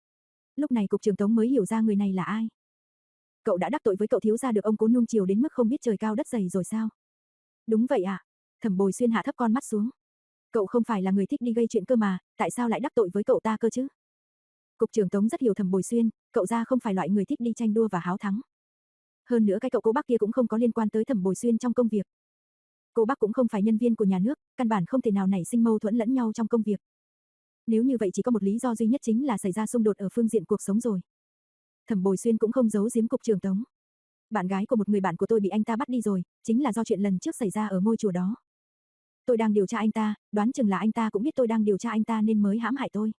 Lúc này cục trưởng Tống mới hiểu ra người này là ai. Cậu đã đắc tội với cậu thiếu gia được ông Cố nuông chiều đến mức không biết trời cao đất dày rồi sao? Đúng vậy ạ. À? Thẩm Bồi Xuyên hạ thấp con mắt xuống. Cậu không phải là người thích đi gây chuyện cơ mà, tại sao lại đắc tội với cậu ta cơ chứ? Cục trưởng Tống rất hiểu Thẩm Bồi Xuyên, cậu ra không phải loại người thích đi tranh đua và háo thắng. Hơn nữa cái cậu Cố Bắc kia cũng không có liên quan tới Thẩm Bồi Xuyên trong công việc. Cố Bắc cũng không phải nhân viên của nhà nước, căn bản không thể nào nảy sinh mâu thuẫn lẫn nhau trong công việc. Nếu như vậy chỉ có một lý do duy nhất chính là xảy ra xung đột ở phương diện cuộc sống rồi. Thẩm Bồi Xuyên cũng không giấu giếm cục trưởng Tống. Bạn gái của một người bạn của tôi bị anh ta bắt đi rồi, chính là do chuyện lần trước xảy ra ở ngôi chùa đó. Tôi đang điều tra anh ta, đoán chừng là anh ta cũng biết tôi đang điều tra anh ta nên mới hãm hại tôi.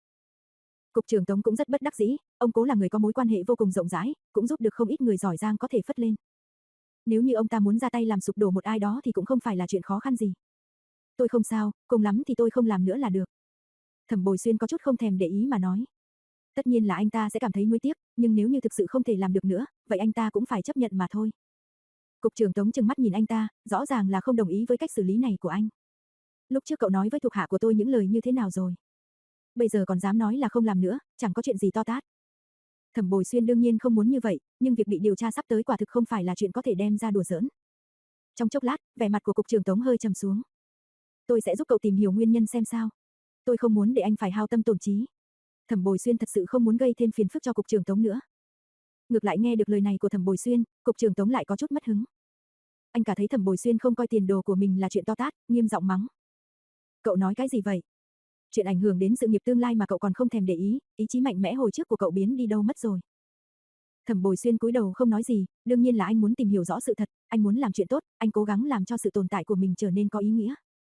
Cục trưởng Tống cũng rất bất đắc dĩ, ông Cố là người có mối quan hệ vô cùng rộng rãi, cũng giúp được không ít người giỏi giang có thể phất lên. Nếu như ông ta muốn ra tay làm sụp đổ một ai đó thì cũng không phải là chuyện khó khăn gì. Tôi không sao, cùng lắm thì tôi không làm nữa là được. Thẩm Bồi Xuyên có chút không thèm để ý mà nói. Tất nhiên là anh ta sẽ cảm thấy nuối tiếc, nhưng nếu như thực sự không thể làm được nữa, vậy anh ta cũng phải chấp nhận mà thôi. Cục trưởng Tống trừng mắt nhìn anh ta, rõ ràng là không đồng ý với cách xử lý này của anh. Lúc trước cậu nói với thuộc hạ của tôi những lời như thế nào rồi? Bây giờ còn dám nói là không làm nữa, chẳng có chuyện gì to tát. Thẩm Bồi Xuyên đương nhiên không muốn như vậy, nhưng việc bị điều tra sắp tới quả thực không phải là chuyện có thể đem ra đùa giỡn. Trong chốc lát, vẻ mặt của cục trưởng Tống hơi trầm xuống. Tôi sẽ giúp cậu tìm hiểu nguyên nhân xem sao. Tôi không muốn để anh phải hao tâm tổn trí. Thẩm Bồi Xuyên thật sự không muốn gây thêm phiền phức cho cục trưởng Tống nữa. Ngược lại nghe được lời này của Thẩm Bồi Xuyên, cục trưởng Tống lại có chút mất hứng. Anh cả thấy Thẩm Bồi Xuyên không coi tiền đồ của mình là chuyện to tát, nghiêm giọng mắng. Cậu nói cái gì vậy? Chuyện ảnh hưởng đến sự nghiệp tương lai mà cậu còn không thèm để ý, ý chí mạnh mẽ hồi trước của cậu biến đi đâu mất rồi. Thẩm Bồi Xuyên cúi đầu không nói gì, đương nhiên là anh muốn tìm hiểu rõ sự thật, anh muốn làm chuyện tốt, anh cố gắng làm cho sự tồn tại của mình trở nên có ý nghĩa.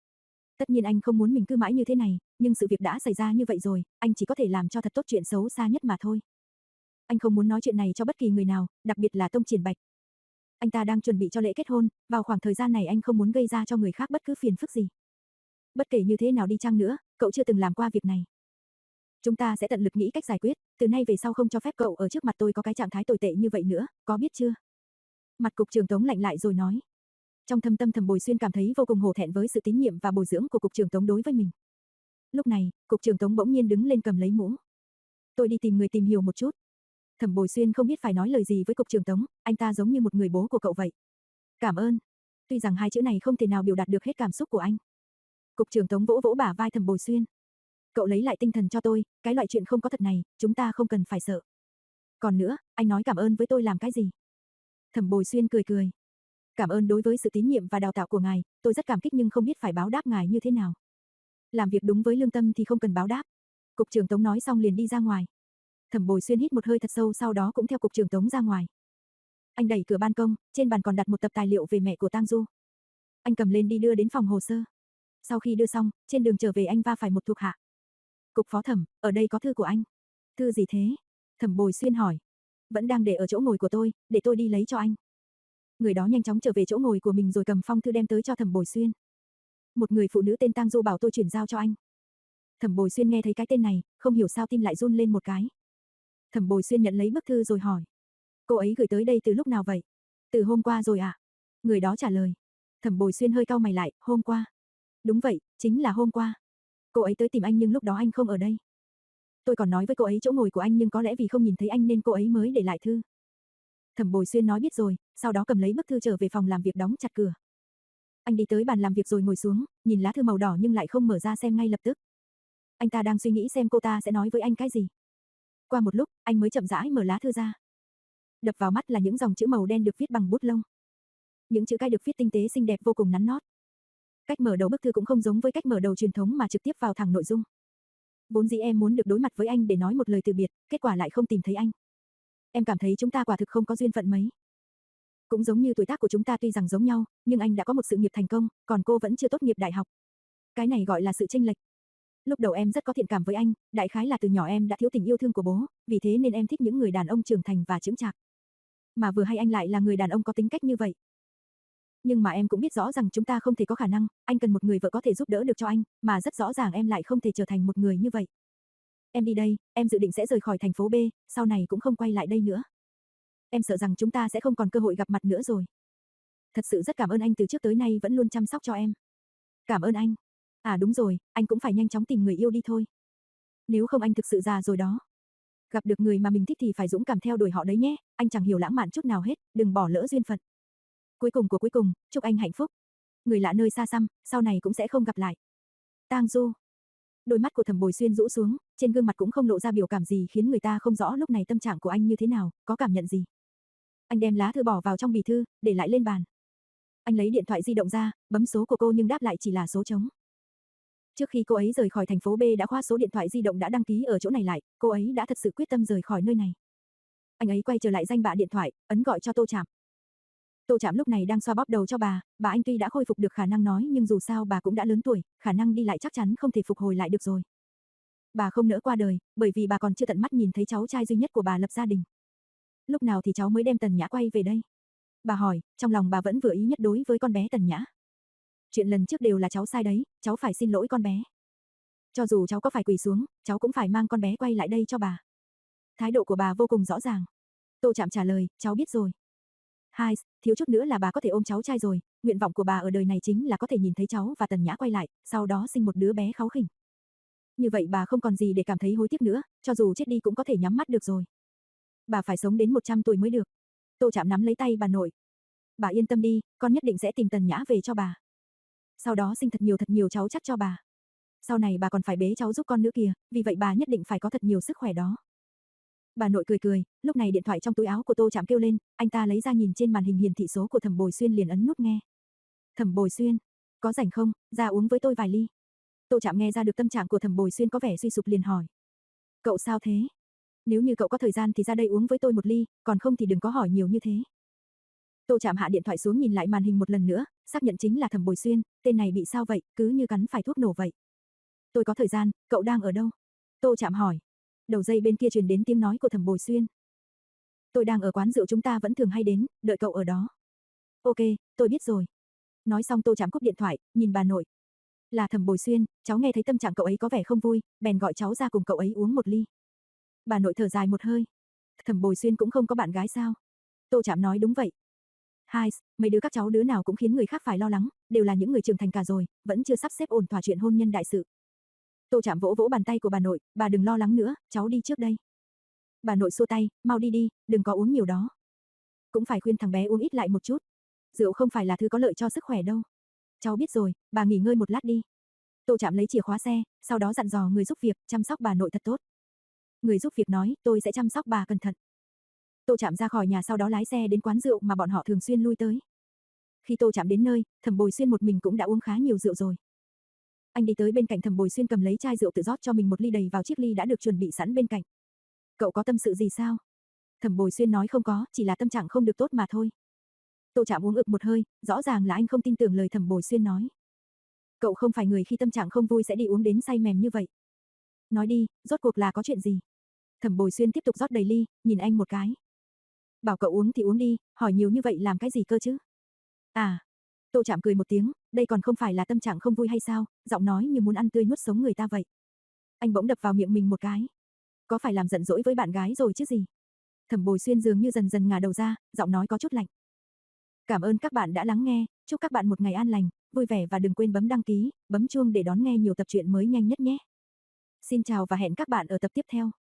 Tất nhiên anh không muốn mình cứ mãi như thế này, nhưng sự việc đã xảy ra như vậy rồi, anh chỉ có thể làm cho thật tốt chuyện xấu xa nhất mà thôi. Anh không muốn nói chuyện này cho bất kỳ người nào, đặc biệt là Tông Triển Bạch. Anh ta đang chuẩn bị cho lễ kết hôn, vào khoảng thời gian này anh không muốn gây ra cho người khác bất cứ phiền phức gì. Bất kể như thế nào đi chăng nữa, cậu chưa từng làm qua việc này. Chúng ta sẽ tận lực nghĩ cách giải quyết, từ nay về sau không cho phép cậu ở trước mặt tôi có cái trạng thái tồi tệ như vậy nữa, có biết chưa? Mặt cục trưởng Tống lạnh lại rồi nói. Trong thâm tâm Thẩm Bồi Xuyên cảm thấy vô cùng hổ thẹn với sự tín nhiệm và bồi dưỡng của cục trưởng Tống đối với mình. Lúc này, cục trưởng Tống bỗng nhiên đứng lên cầm lấy mũ. Tôi đi tìm người tìm hiểu một chút. Thẩm Bồi Xuyên không biết phải nói lời gì với cục trưởng Tống, anh ta giống như một người bố của cậu vậy. Cảm ơn. Tuy rằng hai chữ này không thể nào biểu đạt được hết cảm xúc của anh. Cục trưởng Tống vỗ vỗ bả vai Thẩm Bồi Xuyên. Cậu lấy lại tinh thần cho tôi, cái loại chuyện không có thật này, chúng ta không cần phải sợ. Còn nữa, anh nói cảm ơn với tôi làm cái gì? Thẩm Bồi Xuyên cười cười. Cảm ơn đối với sự tín nhiệm và đào tạo của ngài, tôi rất cảm kích nhưng không biết phải báo đáp ngài như thế nào. Làm việc đúng với lương tâm thì không cần báo đáp. Cục trưởng Tống nói xong liền đi ra ngoài. Thẩm Bồi Xuyên hít một hơi thật sâu sau đó cũng theo cục trưởng Tống ra ngoài. Anh đẩy cửa ban công, trên bàn còn đặt một tập tài liệu về mẹ của Tang Du. Anh cầm lên đi đưa đến phòng hồ sơ. Sau khi đưa xong, trên đường trở về anh va phải một thuộc hạ. Cục phó Thẩm, ở đây có thư của anh. Thư gì thế? Thẩm Bồi Xuyên hỏi. Vẫn đang để ở chỗ ngồi của tôi, để tôi đi lấy cho anh. Người đó nhanh chóng trở về chỗ ngồi của mình rồi cầm phong thư đem tới cho Thẩm Bồi Xuyên. Một người phụ nữ tên Tang Du bảo tôi chuyển giao cho anh. Thẩm Bồi Xuyên nghe thấy cái tên này, không hiểu sao tim lại run lên một cái. Thẩm Bồi Xuyên nhận lấy bức thư rồi hỏi. Cô ấy gửi tới đây từ lúc nào vậy? Từ hôm qua rồi ạ. À? Người đó trả lời. Thẩm Bồi Xuyên hơi cau mày lại, hôm qua. Đúng vậy, chính là hôm qua. Cô ấy tới tìm anh nhưng lúc đó anh không ở đây. Tôi còn nói với cô ấy chỗ ngồi của anh nhưng có lẽ vì không nhìn thấy anh nên cô ấy mới để lại thư. Thẩm Bồi Xuyên nói biết rồi, sau đó cầm lấy bức thư trở về phòng làm việc đóng chặt cửa. Anh đi tới bàn làm việc rồi ngồi xuống, nhìn lá thư màu đỏ nhưng lại không mở ra xem ngay lập tức. Anh ta đang suy nghĩ xem cô ta sẽ nói với anh cái gì. Qua một lúc, anh mới chậm rãi mở lá thư ra. Đập vào mắt là những dòng chữ màu đen được viết bằng bút lông. Những chữ cái được viết tinh tế xinh đẹp vô cùng nắn nót. Cách mở đầu bức thư cũng không giống với cách mở đầu truyền thống mà trực tiếp vào thẳng nội dung. Vốn dĩ em muốn được đối mặt với anh để nói một lời từ biệt, kết quả lại không tìm thấy anh. Em cảm thấy chúng ta quả thực không có duyên phận mấy. Cũng giống như tuổi tác của chúng ta tuy rằng giống nhau, nhưng anh đã có một sự nghiệp thành công, còn cô vẫn chưa tốt nghiệp đại học. Cái này gọi là sự chênh lệch. Lúc đầu em rất có thiện cảm với anh, đại khái là từ nhỏ em đã thiếu tình yêu thương của bố, vì thế nên em thích những người đàn ông trưởng thành và chững chạc. Mà vừa hay anh lại là người đàn ông có tính cách như vậy. Nhưng mà em cũng biết rõ rằng chúng ta không thể có khả năng, anh cần một người vợ có thể giúp đỡ được cho anh, mà rất rõ ràng em lại không thể trở thành một người như vậy. Em đi đây, em dự định sẽ rời khỏi thành phố B, sau này cũng không quay lại đây nữa. Em sợ rằng chúng ta sẽ không còn cơ hội gặp mặt nữa rồi. Thật sự rất cảm ơn anh từ trước tới nay vẫn luôn chăm sóc cho em. Cảm ơn anh. À đúng rồi, anh cũng phải nhanh chóng tìm người yêu đi thôi. Nếu không anh thực sự già rồi đó. Gặp được người mà mình thích thì phải dũng cảm theo đuổi họ đấy nhé, anh chẳng hiểu lãng mạn chút nào hết, đừng bỏ lỡ duyên phận. Cuối cùng của cuối cùng, chúc anh hạnh phúc. Người lạ nơi xa xăm, sau này cũng sẽ không gặp lại. Tang Du. Đôi mắt của Thẩm Bồi Xuyên rũ xuống, trên gương mặt cũng không lộ ra biểu cảm gì khiến người ta không rõ lúc này tâm trạng của anh như thế nào, có cảm nhận gì. Anh đem lá thư bỏ vào trong bì thư, để lại lên bàn. Anh lấy điện thoại di động ra, bấm số của cô nhưng đáp lại chỉ là số trống. Trước khi cô ấy rời khỏi thành phố B đã khóa số điện thoại di động đã đăng ký ở chỗ này lại, cô ấy đã thật sự quyết tâm rời khỏi nơi này. Anh ấy quay trở lại danh bạ điện thoại, ấn gọi cho Tô Trạm. Tô Trạm lúc này đang xoa bóp đầu cho bà, bà anh tuy đã khôi phục được khả năng nói nhưng dù sao bà cũng đã lớn tuổi, khả năng đi lại chắc chắn không thể phục hồi lại được rồi. Bà không nỡ qua đời, bởi vì bà còn chưa tận mắt nhìn thấy cháu trai duy nhất của bà lập gia đình. Lúc nào thì cháu mới đem Tần Nhã quay về đây? Bà hỏi, trong lòng bà vẫn vừa ý nhất đối với con bé Tần Nhã. Chuyện lần trước đều là cháu sai đấy, cháu phải xin lỗi con bé. Cho dù cháu có phải quỳ xuống, cháu cũng phải mang con bé quay lại đây cho bà. Thái độ của bà vô cùng rõ ràng. Tô Trạm trả lời, cháu biết rồi. Hai, thiếu chút nữa là bà có thể ôm cháu trai rồi, nguyện vọng của bà ở đời này chính là có thể nhìn thấy cháu và Tần Nhã quay lại, sau đó sinh một đứa bé kháu khỉnh. Như vậy bà không còn gì để cảm thấy hối tiếc nữa, cho dù chết đi cũng có thể nhắm mắt được rồi. Bà phải sống đến một trăm tuổi mới được. Tô Trạm nắm lấy tay bà nội. Bà yên tâm đi, con nhất định sẽ tìm Tần Nhã về cho bà. Sau đó sinh thật nhiều thật nhiều cháu chắc cho bà. Sau này bà còn phải bế cháu giúp con nữa kìa, vì vậy bà nhất định phải có thật nhiều sức khỏe đó. Bà nội cười cười, lúc này điện thoại trong túi áo của Tô Trạm kêu lên, anh ta lấy ra nhìn trên màn hình hiển thị số của Thẩm Bồi Xuyên liền ấn nút nghe. Thẩm Bồi Xuyên, có rảnh không, ra uống với tôi vài ly. Tô Trạm nghe ra được tâm trạng của Thẩm Bồi Xuyên có vẻ suy sụp liền hỏi. Cậu sao thế? Nếu như cậu có thời gian thì ra đây uống với tôi một ly, còn không thì đừng có hỏi nhiều như thế. Tô Trạm hạ điện thoại xuống nhìn lại màn hình một lần nữa, xác nhận chính là Thẩm Bồi Xuyên, tên này bị sao vậy, cứ như cắn phải thuốc nổ vậy. Tôi có thời gian, cậu đang ở đâu? Tô Trạm hỏi. Đầu dây bên kia truyền đến tiếng nói của Thẩm Bồi Xuyên. Tôi đang ở quán rượu chúng ta vẫn thường hay đến, đợi cậu ở đó. Ok, tôi biết rồi. Nói xong Tô Trạm cúp điện thoại, nhìn bà nội. Là Thẩm Bồi Xuyên, cháu nghe thấy tâm trạng cậu ấy có vẻ không vui, bèn gọi cháu ra cùng cậu ấy uống một ly. Bà nội thở dài một hơi. Thẩm Bồi Xuyên cũng không có bạn gái sao? Tô Trạm nói đúng vậy. Hai, mấy đứa các cháu đứa nào cũng khiến người khác phải lo lắng, đều là những người trưởng thành cả rồi, vẫn chưa sắp xếp ổn thỏa chuyện hôn nhân đại sự. Tô Trạm vỗ vỗ bàn tay của bà nội, bà đừng lo lắng nữa, cháu đi trước đây. Bà nội xua tay, mau đi đi, đừng có uống nhiều đó. Cũng phải khuyên thằng bé uống ít lại một chút. Rượu không phải là thứ có lợi cho sức khỏe đâu. Cháu biết rồi, bà nghỉ ngơi một lát đi. Tô Trạm lấy chìa khóa xe, sau đó dặn dò người giúp việc, chăm sóc bà nội thật tốt. Người giúp việc nói, tôi sẽ chăm sóc bà cẩn thận. Tô Trạm ra khỏi nhà sau đó lái xe đến quán rượu mà bọn họ thường xuyên lui tới. Khi Tô Trạm đến nơi, Thẩm Bồi Xuyên một mình cũng đã uống khá nhiều rượu rồi. Anh đi tới bên cạnh Thẩm Bồi Xuyên cầm lấy chai rượu tự rót cho mình một ly đầy vào chiếc ly đã được chuẩn bị sẵn bên cạnh. Cậu có tâm sự gì sao? Thẩm Bồi Xuyên nói không có, chỉ là tâm trạng không được tốt mà thôi. Tô Trạm uống ực một hơi, rõ ràng là anh không tin tưởng lời Thẩm Bồi Xuyên nói. Cậu không phải người khi tâm trạng không vui sẽ đi uống đến say mềm như vậy. Nói đi, rốt cuộc là có chuyện gì? Thẩm Bồi Xuyên tiếp tục rót đầy ly, nhìn anh một cái. Bảo cậu uống thì uống đi, hỏi nhiều như vậy làm cái gì cơ chứ? À, Tô Trạm cười một tiếng, đây còn không phải là tâm trạng không vui hay sao, giọng nói như muốn ăn tươi nuốt sống người ta vậy. Anh bỗng đập vào miệng mình một cái. Có phải làm giận dỗi với bạn gái rồi chứ gì? Thẩm Bồi Xuyên dường như dần dần ngả đầu ra, giọng nói có chút lạnh. Cảm ơn các bạn đã lắng nghe, chúc các bạn một ngày an lành, vui vẻ và đừng quên bấm đăng ký, bấm chuông để đón nghe nhiều tập truyện mới nhanh nhất nhé. Xin chào và hẹn các bạn ở tập tiếp theo.